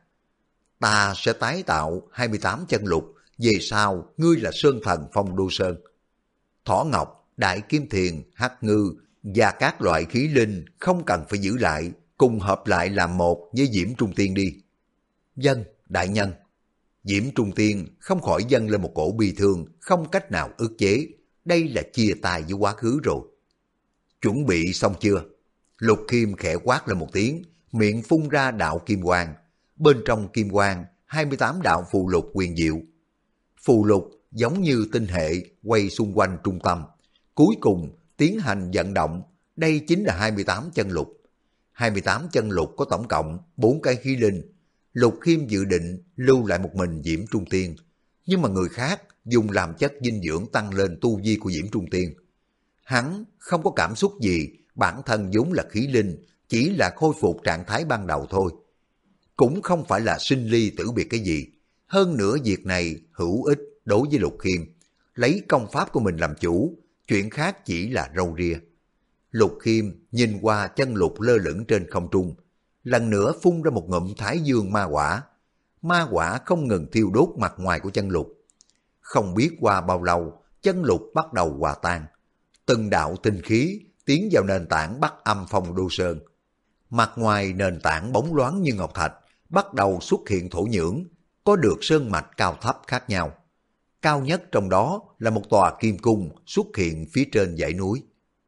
Ta sẽ tái tạo 28 chân lục. Về sau ngươi là Sơn Thần Phong Đô Sơn. Thỏ Ngọc, Đại Kim Thiền, Hắc Ngư và các loại khí linh không cần phải giữ lại, cùng hợp lại làm một với Diễm Trung Tiên đi. Dân, đại nhân. Diễm Trung Tiên không khỏi dâng lên một cổ bi thương, không cách nào ức chế. Đây là chia tay với quá khứ rồi. Chuẩn bị xong chưa? Lục Khiêm khẽ quát lên một tiếng, miệng phun ra đạo kim quang. Bên trong kim quang, 28 đạo phù lục huyền diệu. Phù lục giống như tinh hệ quay xung quanh trung tâm. Cuối cùng tiến hành vận động, đây chính là 28 chân lục. 28 chân lục có tổng cộng 4 cái khí linh. Lục Khiêm dự định lưu lại một mình Diễm Trung Tiên, nhưng mà người khác dùng làm chất dinh dưỡng tăng lên tu vi của Diễm Trung Tiên. Hắn không có cảm xúc gì, bản thân vốn là khí linh, chỉ là khôi phục trạng thái ban đầu thôi. Cũng không phải là sinh ly tử biệt cái gì. Hơn nữa việc này hữu ích đối với Lục Khiêm. Lấy công pháp của mình làm chủ, chuyện khác chỉ là râu ria. Lục Khiêm nhìn qua chân lục lơ lửng trên không trung, lần nữa phun ra một ngụm thái dương ma hỏa. Ma hỏa không ngừng thiêu đốt mặt ngoài của chân lục. Không biết qua bao lâu, chân lục bắt đầu hòa tan. Từng đạo tinh khí tiến vào nền tảng Bắc Âm Phong Đô Sơn. Mặt ngoài nền tảng bóng loáng như ngọc thạch, bắt đầu xuất hiện thổ nhưỡng, có được sơn mạch cao thấp khác nhau. Cao nhất trong đó là một tòa kim cung xuất hiện phía trên dãy núi.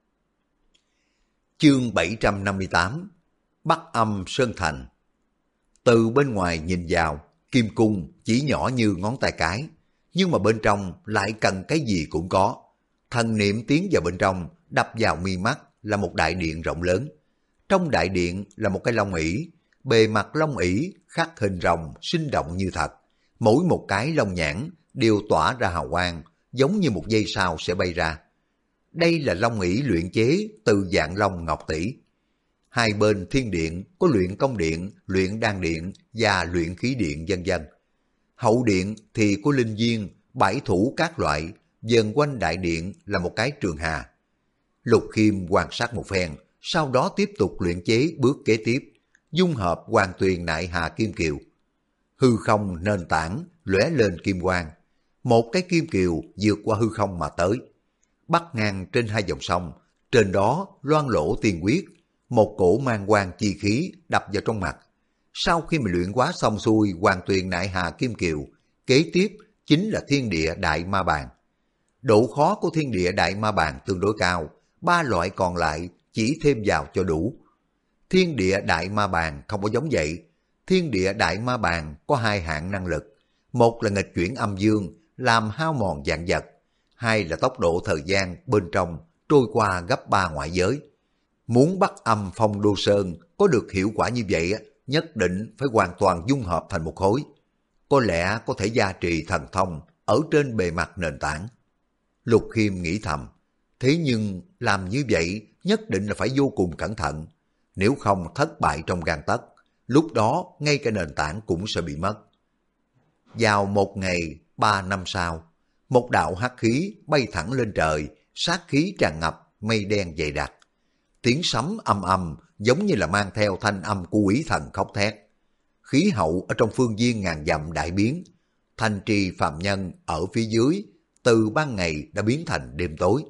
Chương 758 Bắc Âm Sơn Thành. Từ bên ngoài nhìn vào, kim cung chỉ nhỏ như ngón tay cái, nhưng mà bên trong lại cần cái gì cũng có. Thần niệm tiến vào bên trong, đập vào mi mắt là một đại điện rộng lớn. Trong đại điện là một cái long ỷ, bề mặt long ỷ khắc hình rồng sinh động như thật. Mỗi một cái long nhãn đều tỏa ra hào quang, giống như một dây sao sẽ bay ra. Đây là long ỷ luyện chế từ dạng long ngọc tỷ. Hai bên thiên điện có luyện công điện, luyện đan điện và luyện khí điện vân vân. Hậu điện thì có linh viên, bãi thủ các loại, vần quanh đại điện là một cái trường hà. Lục Khiêm quan sát một phen, sau đó tiếp tục luyện chế bước kế tiếp, dung hợp Hoàng Tuyền Nại Hà Kim Kiều. Hư không nền tảng lóe lên kim quang, một cái kim kiều vượt qua hư không mà tới, bắt ngang trên hai dòng sông, trên đó loan lỗ tiên quyết, một cổ mang quang chi khí đập vào trong mặt. Sau khi mà luyện hóa xong xuôi Hoàng Tuyền Nại Hà Kim Kiều, kế tiếp chính là Thiên Địa Đại Ma Bàn. Độ khó của Thiên Địa Đại Ma Bàn tương đối cao, ba loại còn lại chỉ thêm vào cho đủ. Thiên Địa Đại Ma Bàn không có giống vậy. Thiên Địa Đại Ma Bàn có hai hạng năng lực, một là nghịch chuyển âm dương, làm hao mòn vạn vật, hai là tốc độ thời gian bên trong trôi qua gấp 3 ngoại giới. Muốn bắt Âm Phong Đô Sơn có được hiệu quả như vậy, nhất định phải hoàn toàn dung hợp thành một khối. Có lẽ có thể gia trì thần thông ở trên bề mặt nền tảng. Lục Khiêm nghĩ thầm, thế nhưng làm như vậy nhất định là phải vô cùng cẩn thận, nếu không thất bại trong gang tấc, lúc đó ngay cả nền tảng cũng sẽ bị mất. Vào một ngày 3 năm sau, một đạo hắc khí bay thẳng lên trời, sát khí tràn ngập, mây đen dày đặc. Tiếng sấm âm âm giống như là mang theo thanh âm của quỷ thần khóc thét. Khí hậu ở trong phương viên ngàn dặm đại biến, thành trì phàm nhân ở phía dưới từ ban ngày đã biến thành đêm tối.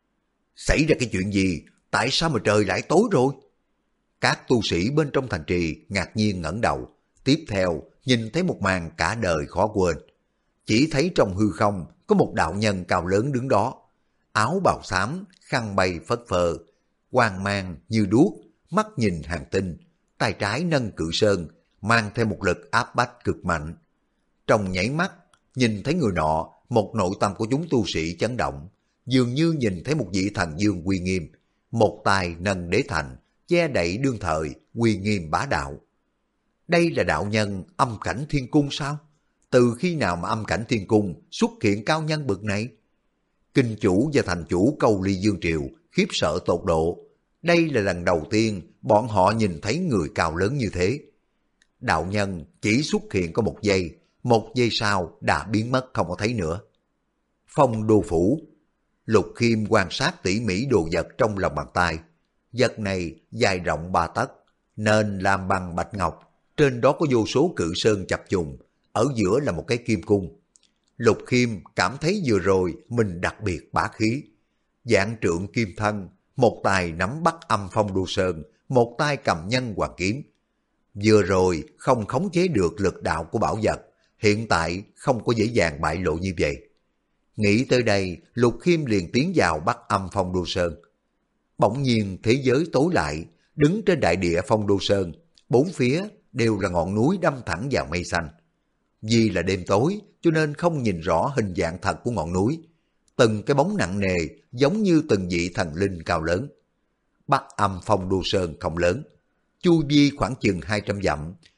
Xảy ra cái chuyện gì? Tại sao mà trời lại tối rồi? Các tu sĩ bên trong thành trì ngạc nhiên ngẩng đầu, tiếp theo nhìn thấy một màn cả đời khó quên. Chỉ thấy trong hư không có một đạo nhân cao lớn đứng đó, áo bào xám, khăn bay phất phơ, quang mang như đuốc, mắt nhìn hàng tinh, tay trái nâng cự sơn, mang theo một lực áp bách cực mạnh. Trong nháy mắt, nhìn thấy người nọ, một nội tâm của chúng tu sĩ chấn động, dường như nhìn thấy một vị thần dương uy nghiêm, một tay nâng đế thành, che đậy đương thời, uy nghiêm bá đạo. Đây là đạo nhân âm cảnh thiên cung sao? Từ khi nào mà âm cảnh thiên cung xuất hiện cao nhân bậc này? Kinh chủ và thành chủ Câu Ly Dương Triều khiếp sợ tột độ. Đây là lần đầu tiên bọn họ nhìn thấy người cao lớn như thế. Đạo nhân chỉ xuất hiện có một giây sau đã biến mất không có thấy nữa. Phong Đô Phủ. Lục Khiêm quan sát tỉ mỉ đồ vật trong lòng bàn tay. Vật này dài rộng 3 tấc, nên làm bằng bạch ngọc, trên đó có vô số cự sơn chập trùng, ở giữa là một cái kim cung. Lục Khiêm cảm thấy vừa rồi mình đặc biệt bá khí. Vạn trượng kim thân, một tay nắm bắt Âm Phong Đô Sơn, một tay cầm nhân hoàng kiếm. Vừa rồi không khống chế được lực đạo của bảo vật, hiện tại không có dễ dàng bại lộ như vậy. Nghĩ tới đây, Lục Khiêm liền tiến vào bắt Âm Phong Đô Sơn. Bỗng nhiên thế giới tối lại, đứng trên đại địa Phong Đô Sơn, bốn phía đều là ngọn núi đâm thẳng vào mây xanh. Vì là đêm tối cho nên không nhìn rõ hình dạng thật của ngọn núi. Từng cái bóng nặng nề giống như từng vị thần linh cao lớn. Bắc Âm Phong Đô Sơn không lớn, chu vi khoảng chừng 200 dặm,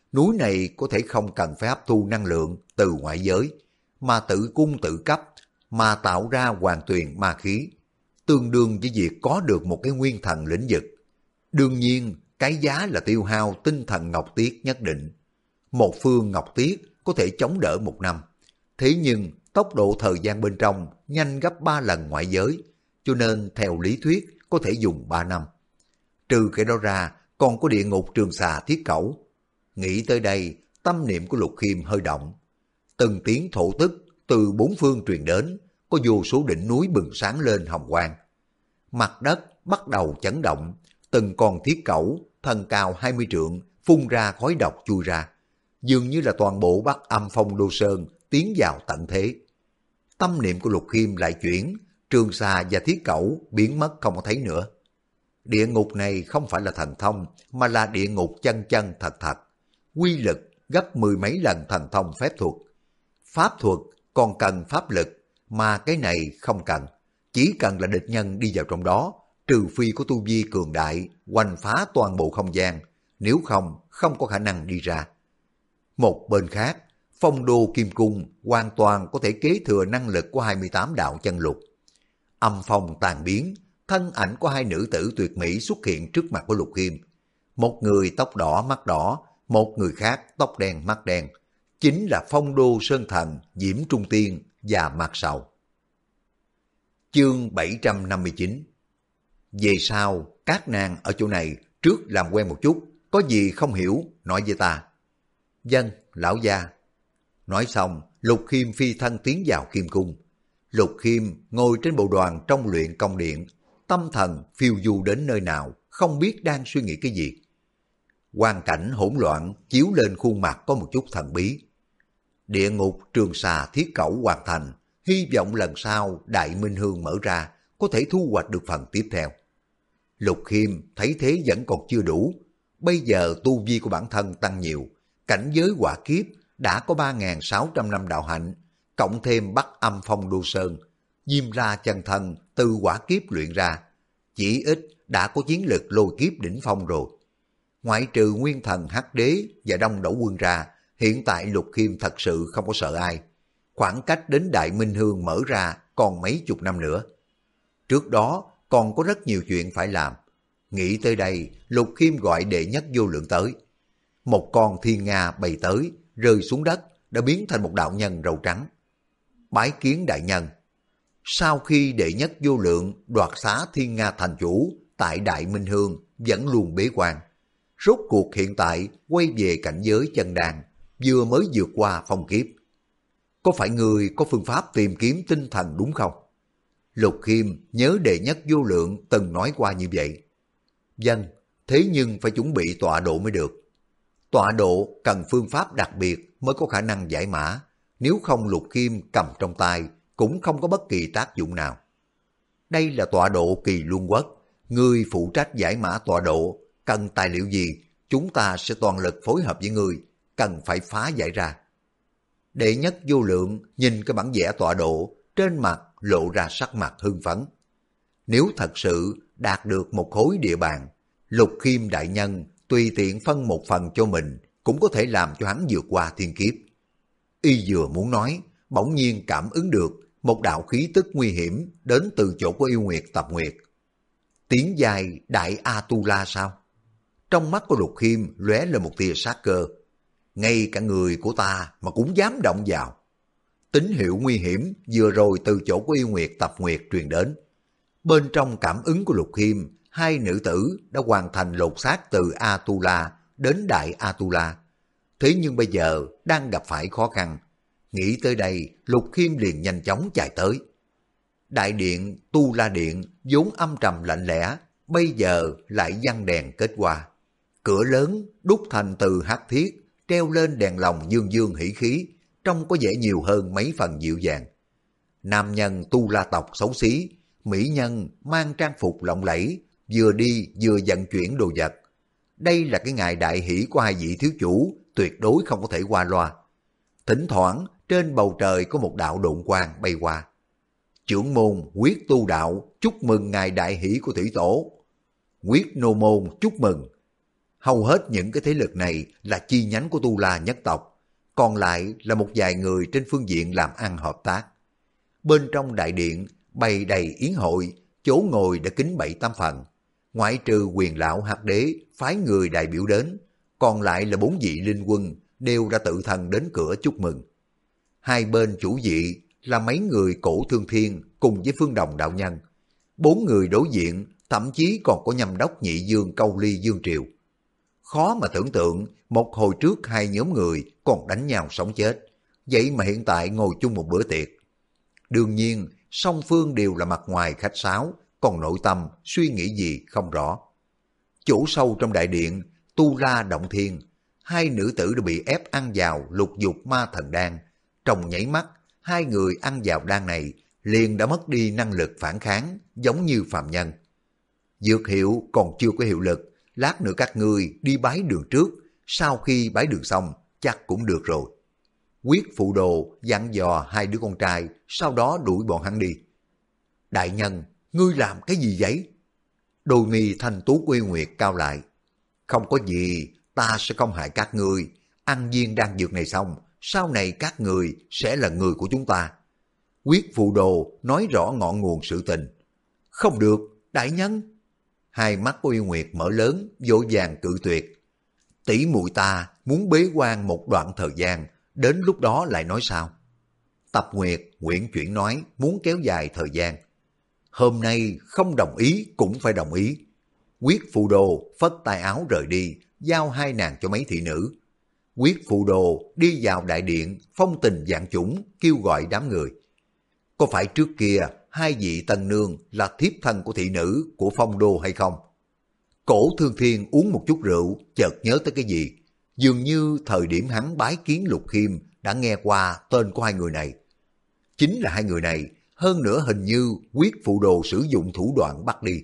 núi này có thể không cần phải hấp thu năng lượng từ ngoại giới, mà tự cung tự cấp, mà tạo ra hoàn tuyền ma khí, tương đương với việc có được một cái nguyên thần lĩnh vực. Đương nhiên, cái giá là tiêu hao tinh thần ngọc tiết nhất định. Một phương ngọc tiết có thể chống đỡ 1 năm, thế nhưng tốc độ thời gian bên trong nhanh gấp 3 lần ngoại giới, cho nên theo lý thuyết có thể dùng 3 năm. Trừ cái đó ra, còn có địa ngục Trường Xà Thiết Cẩu. Nghĩ tới đây, tâm niệm của Lục Khiêm hơi động. Từng tiếng thổ tức từ 4 phương truyền đến, có vô số đỉnh núi bừng sáng lên hồng quang. Mặt đất bắt đầu chấn động, từng con thiết cẩu thân cao 20 trượng phun ra khói độc chui ra, dường như là toàn bộ Bắc Âm Phong Đô Sơn tiến vào tận thế. Tâm niệm của Lục Khiêm lại chuyển, Trường Xà và thiết cẩu biến mất không có thấy nữa. Địa ngục này không phải là thần thông, mà là địa ngục chân chân thật thật, quy lực gấp 10 mấy lần thần thông phép thuật. Pháp thuật còn cần pháp lực, mà cái này không cần, chỉ cần là địch nhân đi vào trong đó, trừ phi có tu vi cường đại, hoành phá toàn bộ không gian, nếu không, không có khả năng đi ra. Một bên khác, Phong Đô Kim Cung hoàn toàn có thể kế thừa năng lực của 28 đạo chân lục. Âm phong tàn biến, thân ảnh của 2 nữ tử tuyệt mỹ xuất hiện trước mặt của Lục Khiêm. Một người tóc đỏ mắt đỏ, một người khác tóc đen mắt đen, chính là Phong Đô Sơn Thần, Diễm Trung Tiên và Mạc Sầu. Chương 759. Về sau, các nàng ở chỗ này trước làm quen một chút, có gì không hiểu nói với ta. Vâng, lão gia. Nói xong, Lục Khiêm phi thân tiến vào Kim Cung. Lục Khiêm ngồi trên bộ đoàn trong luyện công điện, tâm thần phiêu du đến nơi nào, không biết đang suy nghĩ cái gì. Quang cảnh hỗn loạn chiếu lên khuôn mặt có một chút thần bí. Địa ngục Trường Xà Thiết Cẩu hoàn thành, hy vọng lần sau Đại Minh Hương mở ra có thể thu hoạch được phần tiếp theo. Lục Khiêm thấy thế vẫn còn chưa đủ, bây giờ tu vi của bản thân tăng nhiều, cảnh giới hỏa kiếp đã có 3.600 năm đạo hạnh, cộng thêm Bắc Âm Phong Đô Sơn, Diêm La chân thân từ hỏa kiếp luyện ra, chỉ ít đã có chiến lực lôi kiếp đỉnh phong rồi. Ngoại trừ Nguyên Thần Hắc Đế và Đông Đẩu Quân ra, hiện tại Lục Khiêm thật sự không có sợ ai. Khoảng cách đến Đại Minh Hương mở ra còn mấy chục năm nữa. Trước đó còn có rất nhiều chuyện phải làm. Nghĩ tới đây, Lục Khiêm gọi đệ nhất vô lượng tới. Một con thiên nga bay tới, rơi xuống đất, đã biến thành một đạo nhân râu trắng. Bái kiến đại nhân. Sau khi đệ nhất vô lượng đoạt xá thiên nga thành chủ tại Đại Minh Hương vẫn luôn bế quan, rốt cuộc hiện tại quay về cảnh giới chân đan, vừa mới vượt qua phong kiếp. Có phải người có phương pháp tìm kiếm tinh thần đúng không? Lục Khiêm nhớ đệ nhất vô lượng từng nói qua như vậy. Vâng, thế nhưng phải chuẩn bị tọa độ mới được. Tọa độ cần phương pháp đặc biệt mới có khả năng giải mã, nếu không Lục Khiêm cầm trong tay cũng không có bất kỳ tác dụng nào. Đây là tọa độ Kỳ Luân Quốc, người phụ trách giải mã tọa độ, cần tài liệu gì, chúng ta sẽ toàn lực phối hợp với người, cần phải phá giải ra. Đệ nhất vô lượng nhìn cái bản vẽ tọa độ, trên mặt lộ ra sắc mặt hưng phấn. Nếu thật sự đạt được một khối địa bàn, Lục Khiêm đại nhân tùy tiện phân một phần cho mình cũng có thể làm cho hắn vượt qua thiên kiếp. Y vừa muốn nói, bỗng nhiên cảm ứng được một đạo khí tức nguy hiểm đến từ chỗ của yêu nguyệt Tập Nguyệt. Tiếng dài Đại A-tu-la sao? Trong mắt của Lục Khiêm lóe lên một tia sát cơ. Ngay cả người của ta mà cũng dám động vào. Tín hiệu nguy hiểm vừa rồi từ chỗ của yêu nguyệt Tập Nguyệt truyền đến. Bên trong cảm ứng của Lục Khiêm, 2 nữ tử đã hoàn thành lột xác từ A-tu-la đến Đại A-tu-la. Thế nhưng bây giờ đang gặp phải khó khăn. Nghĩ tới đây, Lục Khiêm liền nhanh chóng chạy tới. Đại điện Tu La Điện vốn âm trầm lạnh lẽ, bây giờ lại văng đèn kết hoa. Cửa lớn đúc thành từ hắc thiết, treo lên đèn lồng dương dương hỉ khí, trông có vẻ nhiều hơn mấy phần dịu dàng. Nam nhân Tu La tộc xấu xí, mỹ nhân mang trang phục lộng lẫy, vừa đi vừa vận chuyển đồ vật. Đây là cái ngày đại hỷ của 2 vị thiếu chủ, tuyệt đối không có thể qua loa. Thỉnh thoảng trên bầu trời có một đạo độn quang bay qua. Trưởng môn Quyết Tu đạo chúc mừng ngày đại hỷ của thủy tổ. Quyết nô môn chúc mừng. Hầu hết những cái thế lực này là chi nhánh của Tu La nhất tộc, còn lại là một vài người trên phương diện làm ăn hợp tác. Bên trong đại điện bày đầy yến hội, chỗ ngồi đã kín 7-8 phần. Ngoại trừ Quyền lão Hắc Đế phái người đại biểu đến, còn lại là 4 vị linh quân đều đã tự thân đến cửa chúc mừng. Hai bên chủ vị là mấy người Cổ Thương Thiên cùng với Phương Đồng đạo nhân. 4 người đối diện thậm chí còn có Nhâm đốc Nhị Dương Câu Ly Dương Triều. Khó mà tưởng tượng một hồi trước hai nhóm người còn đánh nhau sống chết, vậy mà hiện tại ngồi chung một bữa tiệc. Đương nhiên song phương đều là mặt ngoài khách sáo, còn nội tâm suy nghĩ gì không rõ. Chỗ sâu trong đại điện Tu La Động Thiên, hai nữ tử đã bị ép ăn vào lục dục ma thần đan. Trong nháy mắt, hai người ăn vào đan này liền đã mất đi năng lực phản kháng, giống như phàm nhân. Dược hiệu còn chưa có hiệu lực, lát nữa các ngươi đi bái đường trước, sau khi bái đường xong chắc cũng được rồi. Quyết phụ đồ dặn dò hai đứa con trai, sau đó đuổi bọn hắn đi. Đại nhân, ngươi làm cái gì vậy? Đôi mi thanh tú Uy Nguyệt cao lại. Không có gì, ta sẽ không hại các ngươi. Ăn viên đan dược này xong, sau này các người sẽ là người của chúng ta. Quyết phụ đồ nói rõ ngọn nguồn sự tình. Không được, đại nhân. Hai mắt của Uy Nguyệt mở lớn, vội vàng cự tuyệt. Tỷ muội ta muốn bế quan một đoạn thời gian, đến lúc đó lại nói sao? Tập Nguyệt nguyện chuyển nói muốn kéo dài thời gian. Hôm nay không đồng ý cũng phải đồng ý. Quyết phụ đồ phất tay áo rời đi, giao hai nàng cho mấy thị nữ. Quyết phụ đồ đi vào đại điện, phong tình vạn chủng, kêu gọi đám người. Có phải trước kia hai vị tân nương là thiếp thân của thị nữ của Phong đô hay không? Cổ Thương Thiên uống một chút rượu, chợt nhớ tới cái gì. Dường như thời điểm hắn bái kiến Lục Khiêm đã nghe qua tên của hai người này. Chính là hai người này, hơn nữa hình như Quyết phụ đồ sử dụng thủ đoạn bắt đi.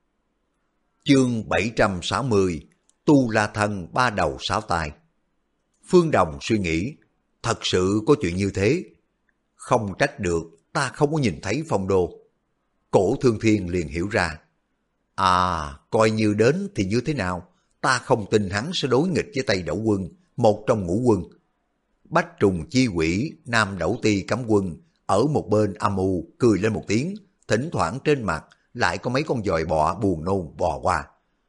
Chương 760, Tu La Thân ba đầu sáu tai. Phương Đồng suy nghĩ, thật sự có chuyện như thế. Không trách được, ta không có nhìn thấy Phong đô. Cổ Thương Thiên liền hiểu ra. À, coi như đến thì như thế nào, ta không tin hắn sẽ đối nghịch với Tây Đẩu Quân, một trong ngũ quân. Bách Trùng Chi Quỷ, Nam Đẩu Ti Cấm Quân, ở một bên âm u cười lên một tiếng, thỉnh thoảng trên mặt lại có mấy con dòi bọ buồn nôn bò qua.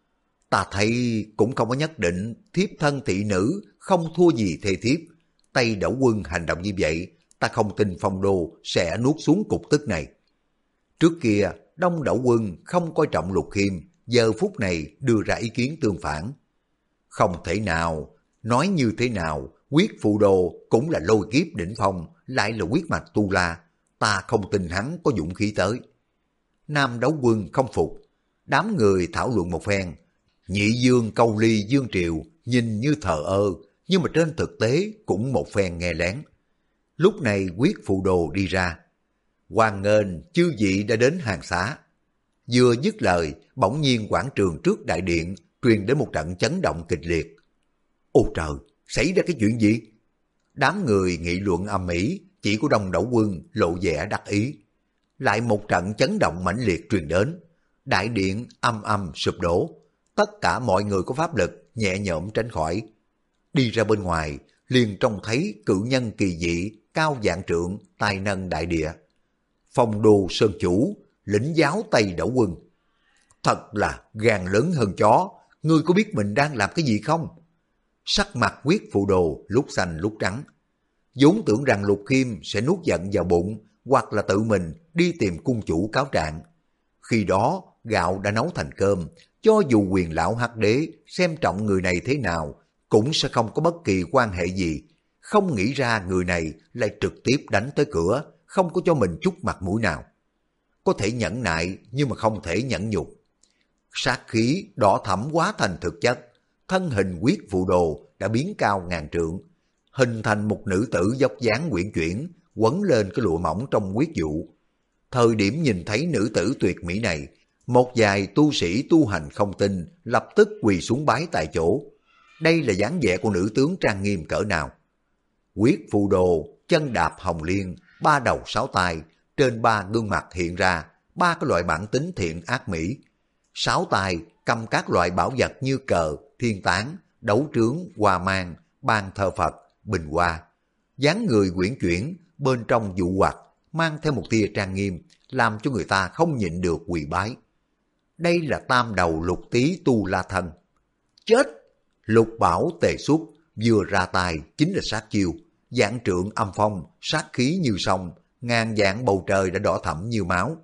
Ta thấy cũng không có nhất định thiếp thân thị nữ không thua gì thê thiếp. Tây Đẩu Quân hành động như vậy, ta không tin Phong đô sẽ nuốt xuống cục tức này. Trước kia, Đông Đẩu Quân không coi trọng Lục Khiêm, giờ phút này đưa ra ý kiến tương phản. Không thể nào, nói như thế nào, Quyết phụ đồ cũng là lôi kiếp đỉnh phong, lại là huyết mạch Tu La, ta không tin hắn có dũng khí tới. Nam Đẩu Quân không phục, đám người thảo luận một phen. Nhị Dương Câu Ly Dương Triều nhìn như thờ ơ, nhưng mà trên thực tế cũng một phen nghe lén. Lúc này Quyết phụ đồ đi ra. Hoan nghênh chư vị đã đến hàng xá. Vừa dứt lời, bỗng nhiên quảng trường trước đại điện truyền đến một trận chấn động kịch liệt. Ôi trời, xảy ra cái chuyện gì? Đám người nghị luận ầm ĩ, chỉ có Đông Đẩu Quân lộ vẻ đắc ý. Lại một trận chấn động mãnh liệt truyền đến. Đại điện âm âm sụp đổ. Tất cả mọi người có pháp lực nhẹ nhõm tránh khỏi. Đi ra bên ngoài, liền trông thấy cự nhân kỳ dị, cao vạn trượng, tài nâng đại địa. Phong đô sơn chủ, lĩnh giáo Tây Đẩu Quân. Thật là gan lớn hơn chó, ngươi có biết mình đang làm cái gì không? Sắc mặt Quyết phụ đồ lúc xanh lúc trắng. vốn tưởng rằng Lục Khiêm sẽ nuốt giận vào bụng, hoặc là tự mình đi tìm cung chủ cáo trạng. Khi đó, gạo đã nấu thành cơm, cho dù Quyền lão Hắc Đế xem trọng người này thế nào, cũng sẽ không có bất kỳ quan hệ gì. Không nghĩ ra người này lại trực tiếp đánh tới cửa, không có cho mình chút mặt mũi nào. Có thể nhẫn nại nhưng mà không thể nhẫn nhục. Sát khí đỏ thẫm quá thành thực chất, thân hình Quyết phụ đồ đã biến cao ngàn trượng, hình thành một nữ tử dốc dáng uyển chuyển, quấn lên cái lụa mỏng trong quyết dụ. Thời điểm nhìn thấy nữ tử tuyệt mỹ này, một vài tu sĩ tu hành không tin, lập tức quỳ xuống bái tại chỗ. Đây là dáng vẻ của nữ tướng trang nghiêm cỡ nào. Quyết phụ đồ, chân đạp hồng liên, ba đầu sáu tai, trên ba gương mặt hiện ra ba cái loại bản tính thiện ác mỹ. Sáu tai cầm các loại bảo vật như cờ, thiên tán, đấu trướng, hoa mang, ban thờ Phật, bình hoa. Dáng người uyển chuyển, bên trong dụ hoặc, mang theo một tia trang nghiêm, làm cho người ta không nhịn được quỳ bái. Đây là tam đầu Lục Tý Tu La Thân. Chết! Lục Bảo tề xuất, vừa ra tay chính là sát chiêu, vạn trượng âm phong, sát khí như sông, ngàn vạn bầu trời đã đỏ thẫm như máu.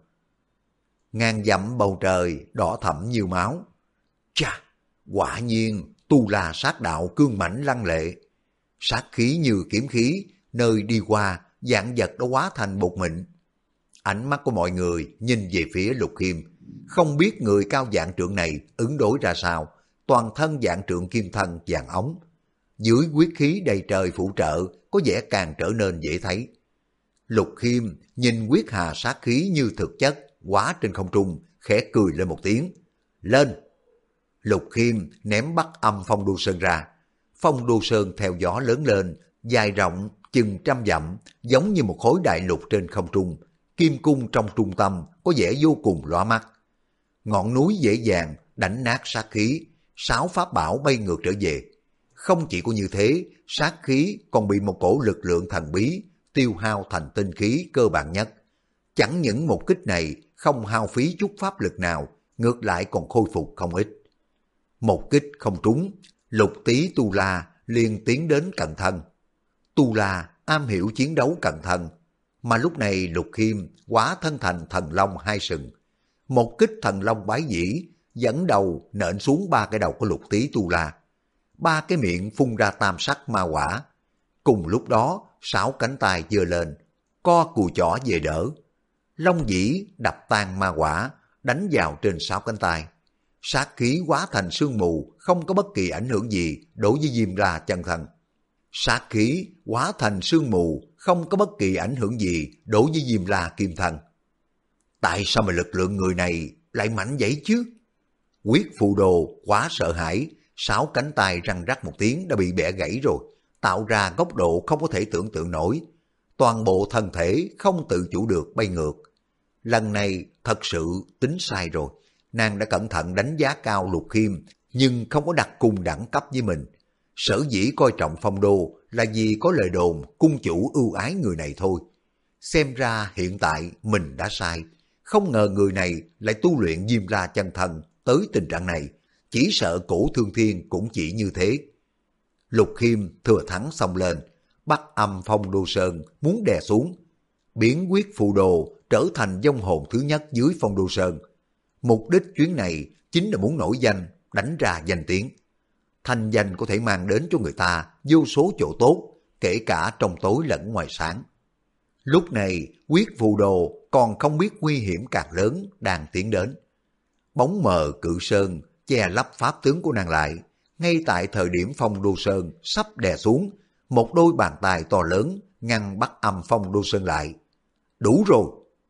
Ngàn dặm bầu trời đỏ thẫm như máu. Chà, quả nhiên Tu La sát đạo cương mãnh lăng lệ. Sát khí như kiếm khí, nơi đi qua, vạn vật đã hóa thành bột mịn. Ánh mắt của mọi người nhìn về phía Lục Khiêm, không biết người cao vạn trượng này ứng đối ra sao, toàn thân vạn trượng kim thân vàng ống. Dưới quyết khí đầy trời phụ trợ, có vẻ càng trở nên dễ thấy. Lục Khiêm nhìn quyết hà sát khí như thực chất, quá trên không trung, khẽ cười lên một tiếng. Lên! Lục Khiêm ném Bắc Âm Phong Đô Sơn ra. Phong Đô Sơn theo gió lớn lên, dài rộng chừng 100 dặm, giống như một khối đại lục trên không trung. Kim cung trong trung tâm có vẻ vô cùng lóa mắt. Ngọn núi dễ dàng đánh nát sát khí, 6 pháp bảo bay ngược trở về. Không chỉ có như thế, sát khí còn bị một cổ lực lượng thần bí tiêu hao thành tinh khí cơ bản nhất. Chẳng những một kích này không hao phí chút pháp lực nào, ngược lại còn khôi phục không ít. Một kích không trúng, Lục Tý Tu La liền tiến đến cận thân. Tu La am hiểu chiến đấu cận thân, mà lúc này Lục Khiêm hóa thân thành thần long hai sừng. Một kích thần long bái dĩ, dẫn đầu nện xuống 3 cái đầu của Lục Tý Tu La. 3 cái miệng phun ra tam sắc ma hỏa. Cùng lúc đó, 6 cánh tay giơ lên, co cùi chỏ về đỡ. Long dĩ đập tan ma hỏa, đánh vào trên 6 cánh tay. Sát khí hóa thành sương mù, không có bất kỳ ảnh hưởng gì đối với Diêm La chân thân. Sát khí hóa thành sương mù, không có bất kỳ ảnh hưởng gì đối với Diêm La kim thân. Tại sao mà lực lượng người này lại mạnh vậy chứ? Quyết Phù Đồ quá sợ hãi, 6 cánh tay răng rắc một tiếng đã bị bẻ gãy rồi, tạo ra góc độ không có thể tưởng tượng nổi. Toàn bộ thân thể không tự chủ được bay ngược. Lần này thật sự tính sai rồi. Nàng đã cẩn thận đánh giá cao Lục Khiêm, nhưng không có đặt cùng đẳng cấp với mình. Sở dĩ coi trọng Phong Đô là vì có lời đồn cung chủ ưu ái người này thôi. Xem ra hiện tại mình đã sai. Không ngờ người này lại tu luyện Diêm La chân thân tới tình trạng này. Chỉ sợ Cổ Thương Thiên cũng chỉ như thế. Lục Khiêm thừa thắng xông lên, Bắc Âm Phong Đô Sơn muốn đè xuống. Biến Quyết Phù Đồ trở thành vong hồn thứ nhất dưới Phong Đô Sơn. Mục đích chuyến này chính là muốn nổi danh, đánh ra danh tiếng. Thanh danh có thể mang đến cho người ta vô số chỗ tốt, kể cả trong tối lẫn ngoài sáng. Lúc này, Quyết Phù Đồ còn không biết nguy hiểm càng lớn đang tiến đến. Bóng mờ Cự Sơn che lấp pháp tướng của nàng lại. Ngay tại thời điểm Phong Đô Sơn sắp đè xuống, một đôi bàn tay to lớn ngăn Bắc Âm Phong Đô Sơn lại. Đủ rồi!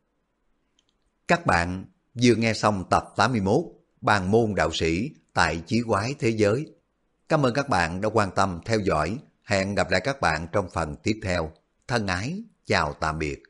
Các bạn vừa nghe xong tập 81 Bàn môn đạo sĩ tại Chí Quái Thế Giới. Cảm ơn các bạn đã quan tâm theo dõi. Hẹn gặp lại các bạn trong phần tiếp theo. Thân ái, chào tạm biệt.